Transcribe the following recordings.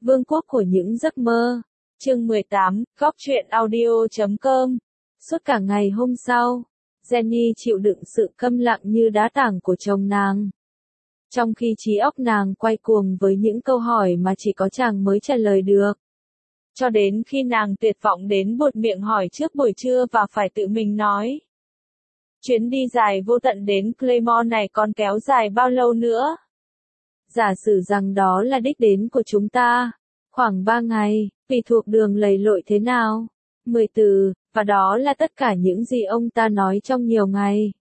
Vương quốc của những giấc mơ. Chương 18, Góc truyện audio.com. Suốt cả ngày hôm sau, Jenny chịu đựng sự câm lặng như đá tảng của chồng nàng. Trong khi trí óc nàng quay cuồng với những câu hỏi mà chỉ có chàng mới trả lời được. Cho đến khi nàng tuyệt vọng đến buột miệng hỏi trước buổi trưa và phải tự mình nói. Chuyến đi dài vô tận đến Claymore này còn kéo dài bao lâu nữa? Giả sử rằng đó là đích đến của chúng ta. Khoảng 3 ngày, tùy thuộc đường lầy lội thế nào. 10 từ, và đó là tất cả những gì ông ta nói trong nhiều ngày.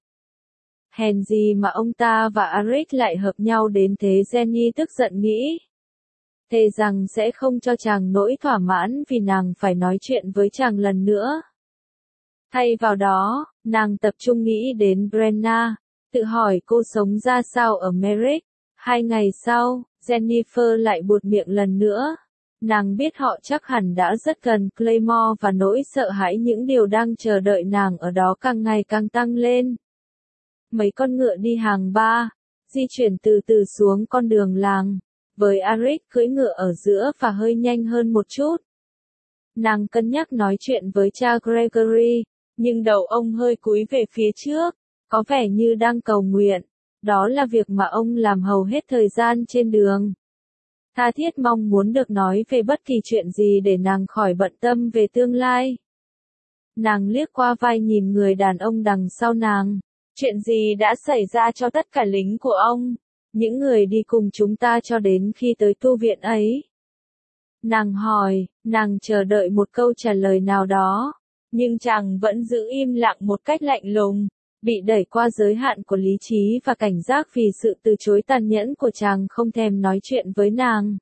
Hèn gì mà ông ta và Arik lại hợp nhau đến thế, Jenny tức giận nghĩ. Thề rằng sẽ không cho chàng nỗi thỏa mãn vì nàng phải nói chuyện với chàng lần nữa. Thay vào đó, nàng tập trung nghĩ đến Brenna, tự hỏi cô sống ra sao ở Merrick. 2 ngày sau, Jennifer lại buột miệng lần nữa. Nàng biết họ chắc hẳn đã rất gần Claymore và nỗi sợ hãi những điều đang chờ đợi nàng ở đó càng ngày càng tăng lên. Mấy con ngựa đi hàng ba, di chuyển từ từ xuống con đường làng, với Arik cưỡi ngựa ở giữa và hơi nhanh hơn một chút. Nàng cân nhắc nói chuyện với cha Gregory, nhưng đầu ông hơi cúi về phía trước, có vẻ như đang cầu nguyện. Đó là việc mà ông làm hầu hết thời gian trên đường. Tha thiết mong muốn được nói về bất kỳ chuyện gì để nàng khỏi bận tâm về tương lai. Nàng liếc qua vai nhìn người đàn ông đằng sau nàng. Chuyện gì đã xảy ra cho tất cả lính của ông? Những người đi cùng chúng ta cho đến khi tới tu viện ấy. Nàng hỏi, nàng chờ đợi một câu trả lời nào đó. Nhưng chàng vẫn giữ im lặng một cách lạnh lùng. Bị đẩy qua giới hạn của lý trí và cảnh giác vì sự từ chối tàn nhẫn của chàng không thèm nói chuyện với nàng.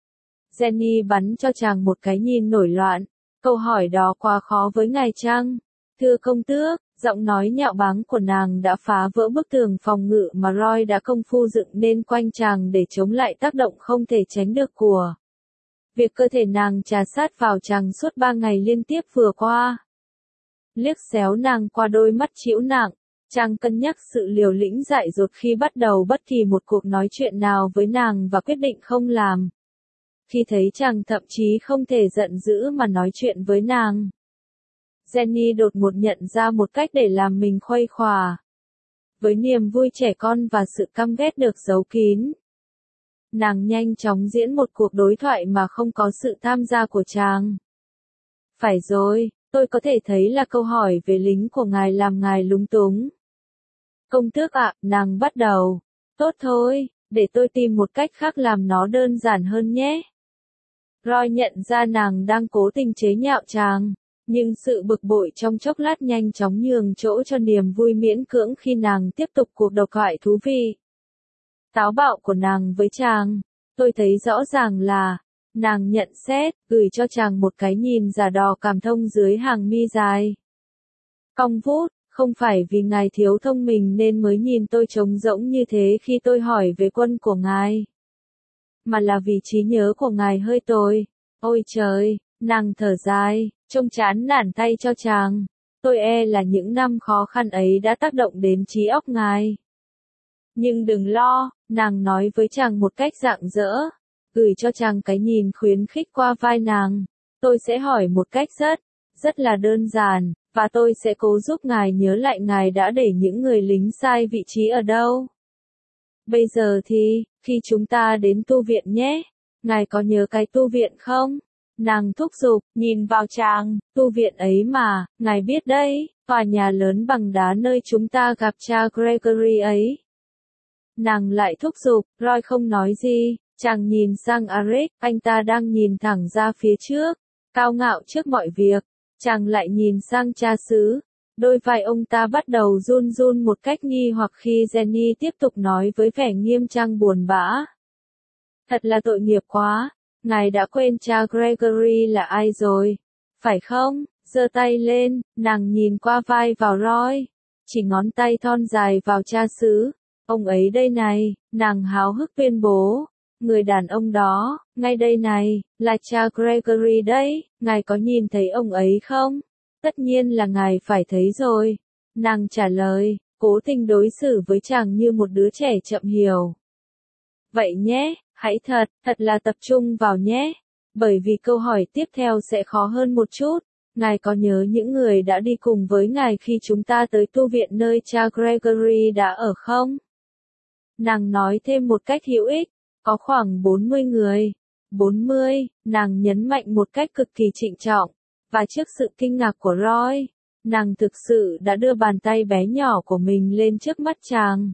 Jenny bắn cho chàng một cái nhìn nổi loạn. Câu hỏi đó quá khó với ngài chăng? Thưa công tước, giọng nói nhạo báng của nàng đã phá vỡ bức tường phòng ngự mà Roy đã công phu dựng nên quanh chàng để chống lại tác động không thể tránh được của việc cơ thể nàng trà sát vào chàng suốt 3 ngày liên tiếp vừa qua. Liếc xéo nàng qua đôi mắt trĩu nặng. Chàng cân nhắc sự liều lĩnh dại dột khi bắt đầu bất kỳ một cuộc nói chuyện nào với nàng và quyết định không làm. Khi thấy chàng thậm chí không thể giận dữ mà nói chuyện với nàng. Jenny đột ngột nhận ra một cách để làm mình khuây khỏa. Với niềm vui trẻ con và sự căm ghét được giấu kín. Nàng nhanh chóng diễn một cuộc đối thoại mà không có sự tham gia của chàng. Phải rồi, tôi có thể thấy là câu hỏi về lính của ngài làm ngài lúng túng. Công tước ạ, nàng bắt đầu. Tốt thôi, để tôi tìm một cách khác làm nó đơn giản hơn nhé. Roy nhận ra nàng đang cố tình chế nhạo chàng, nhưng sự bực bội trong chốc lát nhanh chóng nhường chỗ cho niềm vui miễn cưỡng khi nàng tiếp tục cuộc độc thoại thú vị. Táo bạo của nàng với chàng, tôi thấy rõ ràng là, nàng nhận xét, gửi cho chàng một cái nhìn giả đò cảm thông dưới hàng mi dài. Cong vút. Không phải vì ngài thiếu thông minh nên mới nhìn tôi trống rỗng như thế khi tôi hỏi về quân của ngài. Mà là vì trí nhớ của ngài hơi tồi. Ôi trời, nàng thở dài, trông chán nản thay cho chàng. Tôi e là những năm khó khăn ấy đã tác động đến trí óc ngài. Nhưng đừng lo, nàng nói với chàng một cách rạng rỡ. Gửi cho chàng cái nhìn khuyến khích qua vai nàng. Tôi sẽ hỏi một cách rất là đơn giản. Và tôi sẽ cố giúp ngài nhớ lại ngài đã để những người lính sai vị trí ở đâu. Bây giờ thì, khi chúng ta đến tu viện nhé, ngài có nhớ cái tu viện không? Nàng thúc giục, nhìn vào chàng, tu viện ấy mà, ngài biết đấy, tòa nhà lớn bằng đá nơi chúng ta gặp cha Gregory ấy. Nàng lại thúc giục, Roy không nói gì, chàng nhìn sang Arik, anh ta đang nhìn thẳng ra phía trước, cao ngạo trước mọi việc. Chàng lại nhìn sang cha xứ, đôi vai ông ta bắt đầu run run một cách nghi hoặc khi Jenny tiếp tục nói với vẻ nghiêm trang buồn bã. Thật là tội nghiệp quá, ngài đã quên cha Gregory là ai rồi, phải không? Giơ tay lên, nàng nhìn qua vai vào Roy, chỉ ngón tay thon dài vào cha xứ, ông ấy đây này, nàng háo hức tuyên bố. Người đàn ông đó, ngay đây này, là cha Gregory đấy, ngài có nhìn thấy ông ấy không? Tất nhiên là ngài phải thấy rồi. Nàng trả lời, cố tình đối xử với chàng như một đứa trẻ chậm hiểu. Vậy nhé, hãy thật là tập trung vào nhé. bởi vì câu hỏi tiếp theo sẽ khó hơn một chút. Ngài có nhớ những người đã đi cùng với ngài khi chúng ta tới tu viện nơi cha Gregory đã ở không? Nàng nói thêm một cách hữu ích, có khoảng 40 người. 40, nàng nhấn mạnh một cách cực kỳ trịnh trọng, và trước sự kinh ngạc của Roy, nàng thực sự đã đưa bàn tay bé nhỏ của mình lên trước mắt chàng.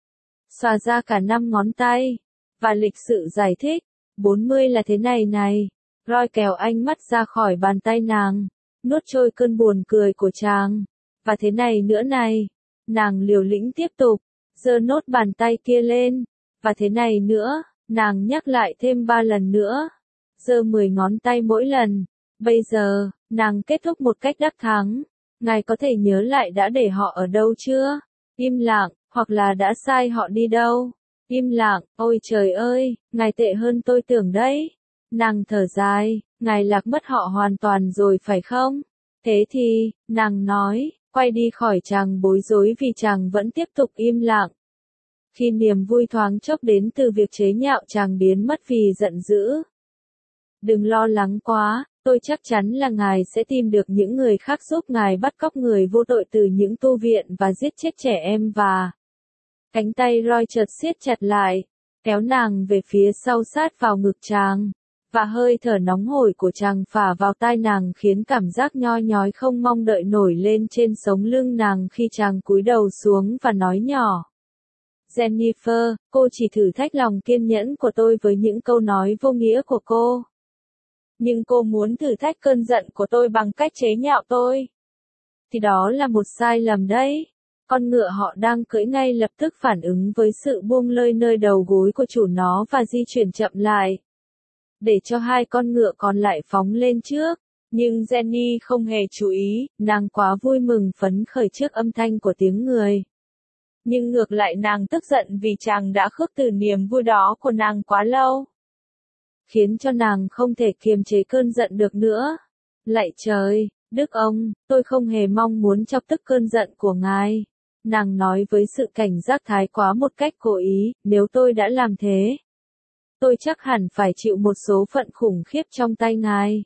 Xòa ra cả 5 ngón tay, và lịch sự giải thích, 40 là thế này này. Roy kéo ánh mắt ra khỏi bàn tay nàng, nuốt trôi cơn buồn cười của chàng. Và thế này nữa này, nàng liều lĩnh tiếp tục, giơ nốt bàn tay kia lên. Và thế này nữa, nàng nhắc lại thêm 3 lần nữa, giơ 10 ngón tay mỗi lần. Bây giờ, nàng kết thúc một cách đắc thắng. Ngài có thể nhớ lại đã để họ ở đâu chưa? Im lặng, hoặc là đã sai họ đi đâu? Im lặng, ôi trời ơi, ngài tệ hơn tôi tưởng đấy. Nàng thở dài, ngài lạc mất họ hoàn toàn rồi phải không? Thế thì, nàng nói, quay đi khỏi chàng bối rối vì chàng vẫn tiếp tục im lặng. Khi niềm vui thoáng chốc đến từ việc chế nhạo chàng biến mất vì giận dữ. Đừng lo lắng quá, tôi chắc chắn là ngài sẽ tìm được những người khác giúp ngài bắt cóc người vô tội từ những tu viện và giết chết trẻ em và... Cánh tay Roy chợt siết chặt lại, kéo nàng về phía sau sát vào ngực chàng, và hơi thở nóng hổi của chàng phả vào tai nàng khiến cảm giác nhoi nhói không mong đợi nổi lên trên sống lưng nàng khi chàng cúi đầu xuống và nói nhỏ. Jennifer, cô chỉ thử thách lòng kiên nhẫn của tôi với những câu nói vô nghĩa của cô. Nhưng cô muốn thử thách cơn giận của tôi bằng cách chế nhạo tôi. Thì đó là một sai lầm đấy. Con ngựa họ đang cưỡi ngay lập tức phản ứng với sự buông lơi nơi đầu gối của chủ nó và di chuyển chậm lại. Để cho hai con ngựa còn lại phóng lên trước. Nhưng Jenny không hề chú ý, nàng quá vui mừng phấn khởi trước âm thanh của tiếng người. Nhưng ngược lại nàng tức giận vì chàng đã khước từ niềm vui đó của nàng quá lâu. Khiến cho nàng không thể kiềm chế cơn giận được nữa. Lạy trời, Đức ông, tôi không hề mong muốn chọc tức cơn giận của ngài. Nàng nói với sự cảnh giác thái quá một cách cố ý, nếu tôi đã làm thế. Tôi chắc hẳn phải chịu một số phận khủng khiếp trong tay ngài.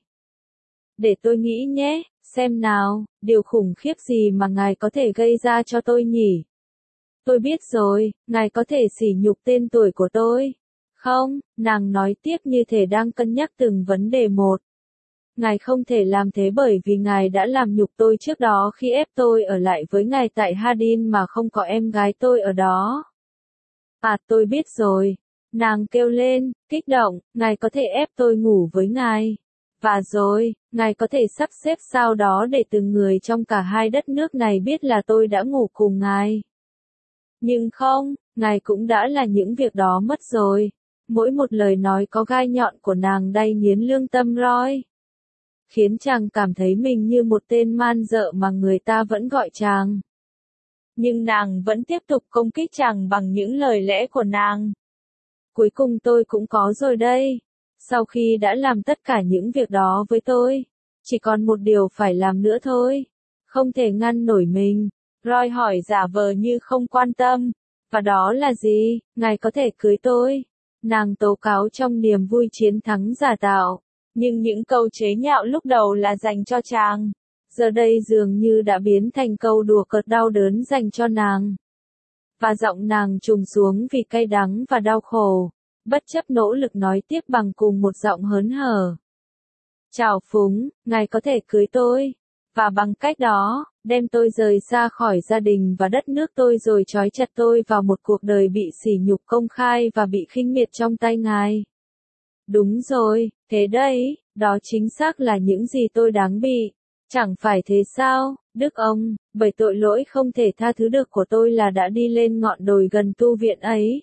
Để tôi nghĩ nhé, xem nào, điều khủng khiếp gì mà ngài có thể gây ra cho tôi nhỉ? Tôi biết rồi, ngài có thể sỉ nhục tên tuổi của tôi. Không, nàng nói tiếp như thể đang cân nhắc từng vấn đề một. Ngài không thể làm thế bởi vì ngài đã làm nhục tôi trước đó khi ép tôi ở lại với ngài tại Hardin mà không có em gái tôi ở đó. À, tôi biết rồi. Nàng kêu lên, kích động, ngài có thể ép tôi ngủ với ngài. Và rồi, ngài có thể sắp xếp sao đó để từng người trong cả hai đất nước này biết là tôi đã ngủ cùng ngài. Nhưng không, ngài cũng đã là những việc đó mất rồi. Mỗi một lời nói có gai nhọn của nàng đay nghiến lương tâm Roy. Khiến chàng cảm thấy mình như một tên man dợ mà người ta vẫn gọi chàng. Nhưng nàng vẫn tiếp tục công kích chàng bằng những lời lẽ của nàng. Cuối cùng tôi cũng có rồi đây. Sau khi đã làm tất cả những việc đó với tôi, chỉ còn một điều phải làm nữa thôi. Không thể ngăn nổi mình. Roy hỏi giả vờ như không quan tâm. Và đó là gì? Ngài có thể cưới tôi. Nàng tố cáo trong niềm vui chiến thắng giả tạo. Nhưng những câu chế nhạo lúc đầu là dành cho chàng. Giờ đây dường như đã biến thành câu đùa cợt đau đớn dành cho nàng. Và giọng nàng trùng xuống vì cay đắng và đau khổ. Bất chấp nỗ lực nói tiếp bằng cùng một giọng hớn hở. Chào Phúng, ngài có thể cưới tôi. Và bằng cách đó, đem tôi rời xa khỏi gia đình và đất nước tôi rồi trói chặt tôi vào một cuộc đời bị sỉ nhục công khai và bị khinh miệt trong tay ngài. Đúng rồi, thế đấy, đó chính xác là những gì tôi đáng bị. Chẳng phải thế sao, Đức ông, bởi tội lỗi không thể tha thứ được của tôi là đã đi lên ngọn đồi gần tu viện ấy.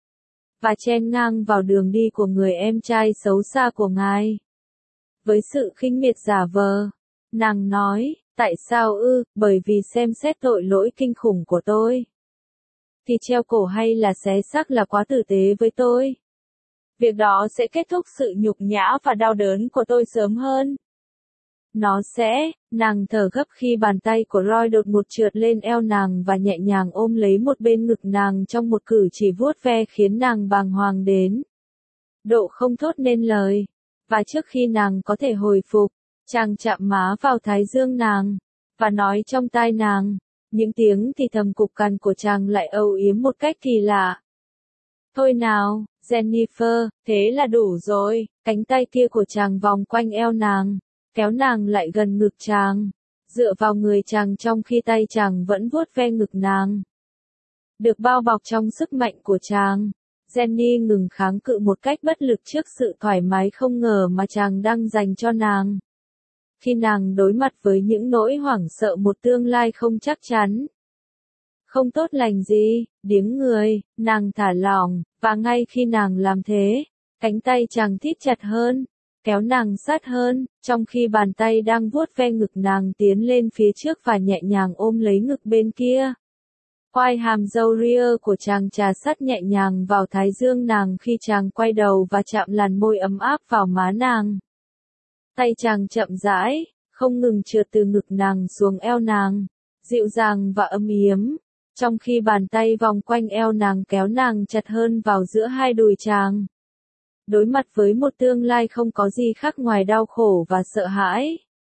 Và chen ngang vào đường đi của người em trai xấu xa của ngài. Với sự khinh miệt giả vờ, nàng nói, tại sao ư, bởi vì xem xét tội lỗi kinh khủng của tôi. Thì treo cổ hay là xé xác là quá tử tế với tôi. Việc đó sẽ kết thúc sự nhục nhã và đau đớn của tôi sớm hơn. Nó sẽ, nàng thở gấp khi bàn tay của Roy đột ngột trượt lên eo nàng và nhẹ nhàng ôm lấy một bên ngực nàng trong một cử chỉ vuốt ve khiến nàng bàng hoàng đến độ không thốt nên lời. Và trước khi nàng có thể hồi phục, chàng chạm má vào thái dương nàng, và nói trong tai nàng. Những tiếng thì thầm cục cằn của chàng lại âu yếm một cách kỳ lạ. Thôi nào, Jennifer, thế là đủ rồi. Cánh tay kia của chàng vòng quanh eo nàng, kéo nàng lại gần ngực chàng, dựa vào người chàng trong khi tay chàng vẫn vuốt ve ngực nàng. Được bao bọc trong sức mạnh của chàng, Jenny ngừng kháng cự một cách bất lực trước sự thoải mái không ngờ mà chàng đang dành cho nàng. Khi nàng đối mặt với những nỗi hoảng sợ một tương lai không chắc chắn, không tốt lành gì, điếng người, nàng thả lỏng, và ngay khi nàng làm thế, cánh tay chàng thít chặt hơn, kéo nàng sát hơn, trong khi bàn tay đang vuốt ve ngực nàng tiến lên phía trước và nhẹ nhàng ôm lấy ngực bên kia. Quai hàm râu ria của chàng trà sát nhẹ nhàng vào thái dương nàng khi chàng quay đầu và chạm làn môi ấm áp vào má nàng. Tay chàng chậm rãi, không ngừng trượt từ ngực nàng xuống eo nàng, dịu dàng và ấm yếm, trong khi bàn tay vòng quanh eo nàng kéo nàng chặt hơn vào giữa hai đùi chàng. Đối mặt với một tương lai không có gì khác ngoài đau khổ và sợ hãi,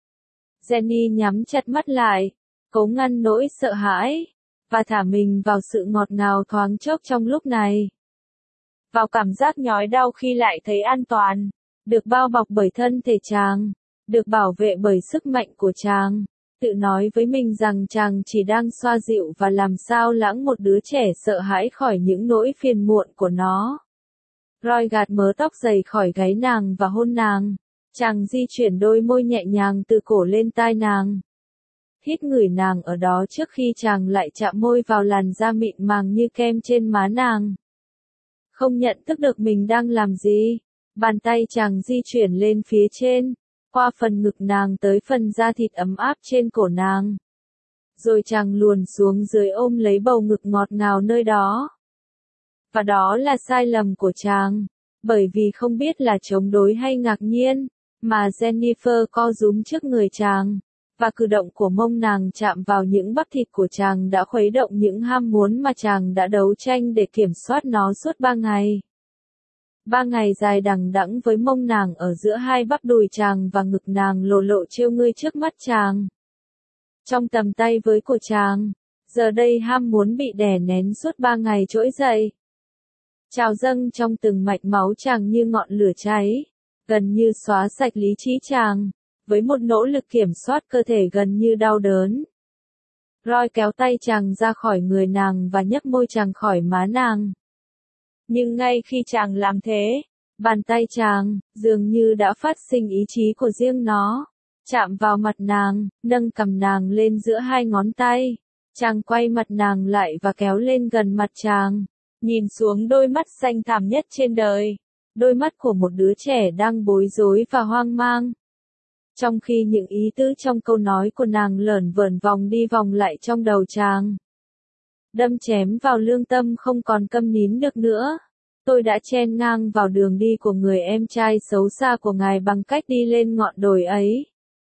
Jenny nhắm chặt mắt lại, cố ngăn nỗi sợ hãi, và thả mình vào sự ngọt ngào thoáng chốc trong lúc này. Vào cảm giác nhói đau khi lại thấy an toàn, được bao bọc bởi thân thể chàng, được bảo vệ bởi sức mạnh của chàng, tự nói với mình rằng chàng chỉ đang xoa dịu và làm sao lãng một đứa trẻ sợ hãi khỏi những nỗi phiền muộn của nó. Roy gạt mớ tóc dày khỏi gáy nàng và hôn nàng, chàng di chuyển đôi môi nhẹ nhàng từ cổ lên tai nàng. Hít ngửi nàng ở đó trước khi chàng lại chạm môi vào làn da mịn màng như kem trên má nàng. Không nhận thức được mình đang làm gì, bàn tay chàng di chuyển lên phía trên, qua phần ngực nàng tới phần da thịt ấm áp trên cổ nàng. Rồi chàng luồn xuống dưới ôm lấy bầu ngực ngọt ngào nơi đó. Và đó là sai lầm của chàng, bởi vì không biết là chống đối hay ngạc nhiên, mà Jennifer co rúm trước người chàng, và cử động của mông nàng chạm vào những bắp thịt của chàng đã khuấy động những ham muốn mà chàng đã đấu tranh để kiểm soát nó suốt 3 ngày. 3 ngày dài đằng đẵng với mông nàng ở giữa hai bắp đùi chàng và ngực nàng lộ lộ trêu ngươi trước mắt chàng. Trong tầm tay với của chàng, giờ đây ham muốn bị đè nén suốt 3 ngày trỗi dậy. Trào dâng trong từng mạch máu chàng như ngọn lửa cháy, gần như xóa sạch lý trí chàng, với một nỗ lực kiểm soát cơ thể gần như đau đớn. Roy kéo tay chàng ra khỏi người nàng và nhấc môi chàng khỏi má nàng. Nhưng ngay khi chàng làm thế, bàn tay chàng, dường như đã phát sinh ý chí của riêng nó, chạm vào mặt nàng, nâng cằm nàng lên giữa hai ngón tay. Chàng quay mặt nàng lại và kéo lên gần mặt chàng, nhìn xuống đôi mắt xanh thẳm nhất trên đời, đôi mắt của một đứa trẻ đang bối rối và hoang mang. Trong khi những ý tứ trong câu nói của nàng lởn vởn vòng đi vòng lại trong đầu chàng, đâm chém vào lương tâm không còn câm nín được nữa. Tôi đã chen ngang vào đường đi của người em trai xấu xa của ngài bằng cách đi lên ngọn đồi ấy.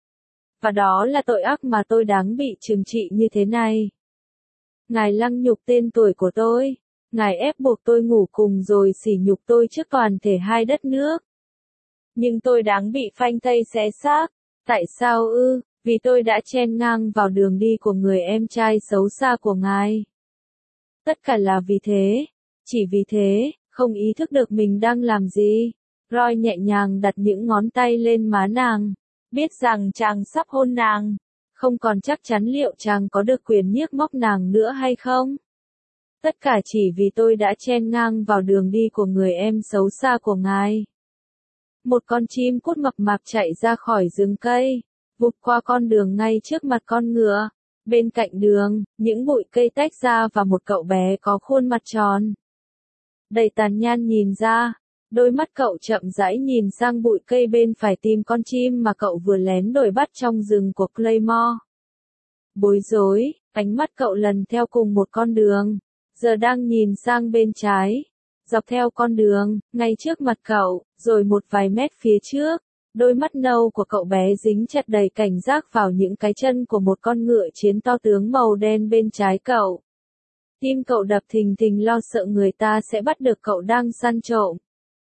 Và đó là tội ác mà tôi đáng bị trừng trị như thế này. Ngài lăng nhục tên tuổi của tôi, ngài ép buộc tôi ngủ cùng rồi sỉ nhục tôi trước toàn thể hai đất nước. Nhưng tôi đáng bị phanh thây xé xác. Tại sao ư? Vì tôi đã chen ngang vào đường đi của người em trai xấu xa của ngài. Tất cả là vì thế, chỉ vì thế, không ý thức được mình đang làm gì. Roy nhẹ nhàng đặt những ngón tay lên má nàng, biết rằng chàng sắp hôn nàng, không còn chắc chắn liệu chàng có được quyền nhiếc móc nàng nữa hay không. Tất cả chỉ vì tôi đã chen ngang vào đường đi của người em xấu xa của ngài. Một con chim cút mập mạp chạy ra khỏi rừng cây, vụt qua con đường ngay trước mặt con ngựa. Bên cạnh đường, những bụi cây tách ra và một cậu bé có khuôn mặt tròn, đầy tàn nhang nhìn ra. Đôi mắt cậu chậm rãi nhìn sang bụi cây bên phải tìm con chim mà cậu vừa lén đuổi bắt trong rừng của Claymore. Bối rối, ánh mắt cậu lần theo cùng một con đường, giờ đang nhìn sang bên trái. Dọc theo con đường, ngay trước mặt cậu, rồi một vài mét phía trước, đôi mắt nâu của cậu bé dính chặt đầy cảnh giác vào những cái chân của một con ngựa chiến to tướng màu đen bên trái cậu. Tim cậu đập thình thình lo sợ người ta sẽ bắt được cậu đang săn trộm.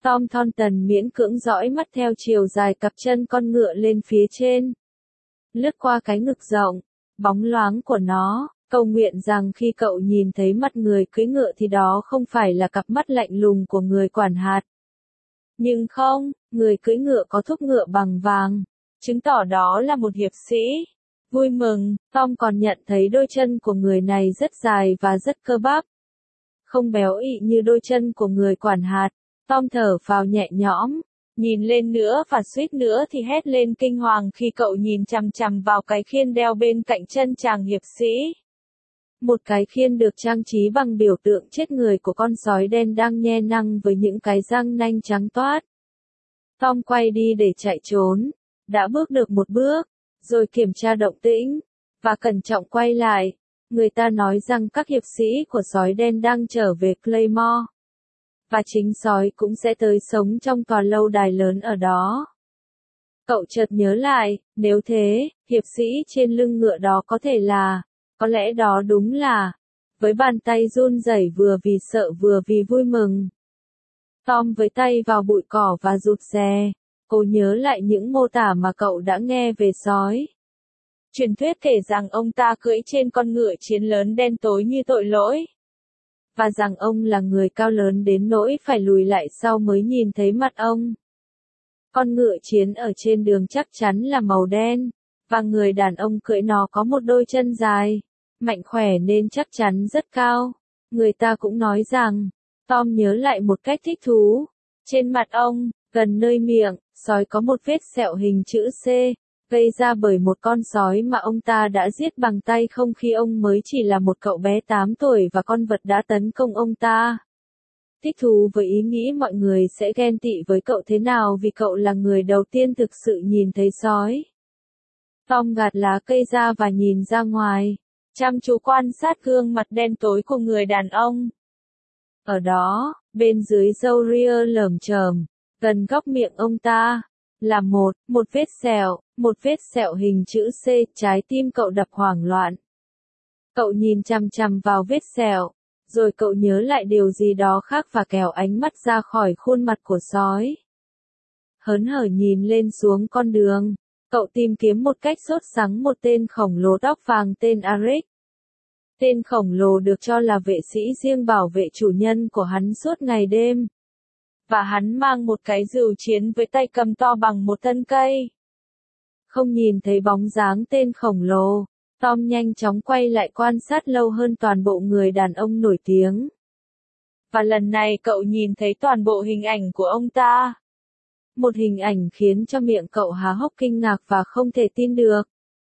Tom Thornton miễn cưỡng dõi mắt theo chiều dài cặp chân con ngựa lên phía trên. Lướt qua cái ngực rộng, bóng loáng của nó, cầu nguyện rằng khi cậu nhìn thấy mặt người cưỡi ngựa thì đó không phải là cặp mắt lạnh lùng của người quản hạt. Nhưng không, người cưỡi ngựa có thúc ngựa bằng vàng, chứng tỏ đó là một hiệp sĩ. Vui mừng, Tom còn nhận thấy đôi chân của người này rất dài và rất cơ bắp. Không béo ị như đôi chân của người quản hạt. Tom thở phào nhẹ nhõm, nhìn lên nữa và suýt nữa thì hét lên kinh hoàng khi cậu nhìn chằm chằm vào cái khiên đeo bên cạnh chân chàng hiệp sĩ. Một cái khiên được trang trí bằng biểu tượng chết người của con sói đen đang nhe năng với những cái răng nanh trắng toát. Tom quay đi để chạy trốn, đã bước được một bước, rồi kiểm tra động tĩnh, và cẩn trọng quay lại. Người ta nói rằng các hiệp sĩ của sói đen đang trở về Claymore. Và chính sói cũng sẽ tới sống trong tòa lâu đài lớn ở đó. Cậu chợt nhớ lại, nếu thế, hiệp sĩ trên lưng ngựa đó có thể là, có lẽ đó đúng là, với bàn tay run rẩy vừa vì sợ vừa vì vui mừng. Tom với tay vào bụi cỏ và rụt rè, cố nhớ lại những mô tả mà cậu đã nghe về sói. Truyền thuyết kể rằng ông ta cưỡi trên con ngựa chiến lớn đen tối như tội lỗi. Và rằng ông là người cao lớn đến nỗi phải lùi lại sau mới nhìn thấy mặt ông. Con ngựa chiến ở trên đường chắc chắn là màu đen, và người đàn ông cưỡi nó có một đôi chân dài, mạnh khỏe nên chắc chắn rất cao. Người ta cũng nói rằng, Tom nhớ lại một cách thích thú, trên mặt ông, gần nơi miệng, sói có một vết sẹo hình chữ C, gây ra bởi một con sói mà ông ta đã giết bằng tay không khi ông mới chỉ là một cậu bé 8 tuổi và con vật đã tấn công ông ta. Thích thú với ý nghĩ mọi người sẽ ghen tị với cậu thế nào vì cậu là người đầu tiên thực sự nhìn thấy sói. Tom gạt lá cây ra và nhìn ra ngoài, chăm chú quan sát gương mặt đen tối của người đàn ông. Ở đó, bên dưới râu ria lởm chởm, gần góc miệng ông ta, là một vết sẹo hình chữ C. Trái tim cậu đập hoảng loạn. Cậu nhìn chằm chằm vào vết sẹo, rồi cậu nhớ lại điều gì đó khác và kéo ánh mắt ra khỏi khuôn mặt của sói. Hớn hở nhìn lên xuống con đường, cậu tìm kiếm một cách sốt sắng một tên khổng lồ tóc vàng tên Eric. Tên khổng lồ được cho là vệ sĩ riêng bảo vệ chủ nhân của hắn suốt ngày đêm. Và hắn mang một cái rìu chiến với tay cầm to bằng một thân cây. Không nhìn thấy bóng dáng tên khổng lồ, Tom nhanh chóng quay lại quan sát lâu hơn toàn bộ người đàn ông nổi tiếng. Và lần này cậu nhìn thấy toàn bộ hình ảnh của ông ta. Một hình ảnh khiến cho miệng cậu há hốc kinh ngạc và không thể tin được.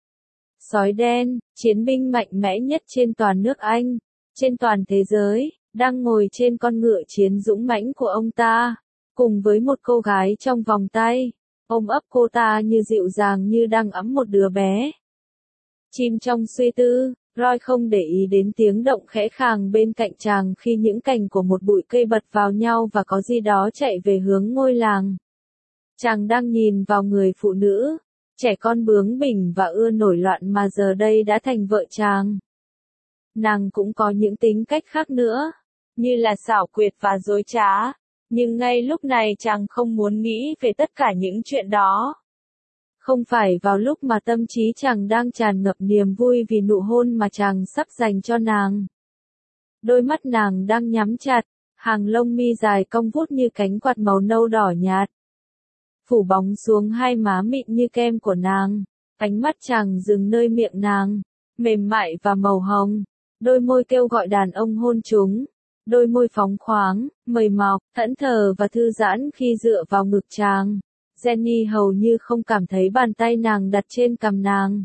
Sói đen, chiến binh mạnh mẽ nhất trên toàn nước Anh, trên toàn thế giới, đang ngồi trên con ngựa chiến dũng mãnh của ông ta, cùng với một cô gái trong vòng tay, ôm ấp cô ta như dịu dàng như đang ẵm một đứa bé. Chìm trong suy tư, Roy không để ý đến tiếng động khẽ khàng bên cạnh chàng khi những cành của một bụi cây bật vào nhau và có gì đó chạy về hướng ngôi làng. Chàng đang nhìn vào người phụ nữ, trẻ con bướng bỉnh và ưa nổi loạn mà giờ đây đã thành vợ chàng. Nàng cũng có những tính cách khác nữa, như là xảo quyệt và dối trá, nhưng ngay lúc này chàng không muốn nghĩ về tất cả những chuyện đó. Không phải vào lúc mà tâm trí chàng đang tràn ngập niềm vui vì nụ hôn mà chàng sắp dành cho nàng. Đôi mắt nàng đang nhắm chặt, hàng lông mi dài cong vút như cánh quạt màu nâu đỏ nhạt. Phủ bóng xuống hai má mịn như kem của nàng, ánh mắt chàng dừng nơi miệng nàng, mềm mại và màu hồng, đôi môi kêu gọi đàn ông hôn chúng, đôi môi phóng khoáng, mời mọc, thẫn thờ và thư giãn khi dựa vào ngực chàng. Jenny hầu như không cảm thấy bàn tay nàng đặt trên cằm nàng.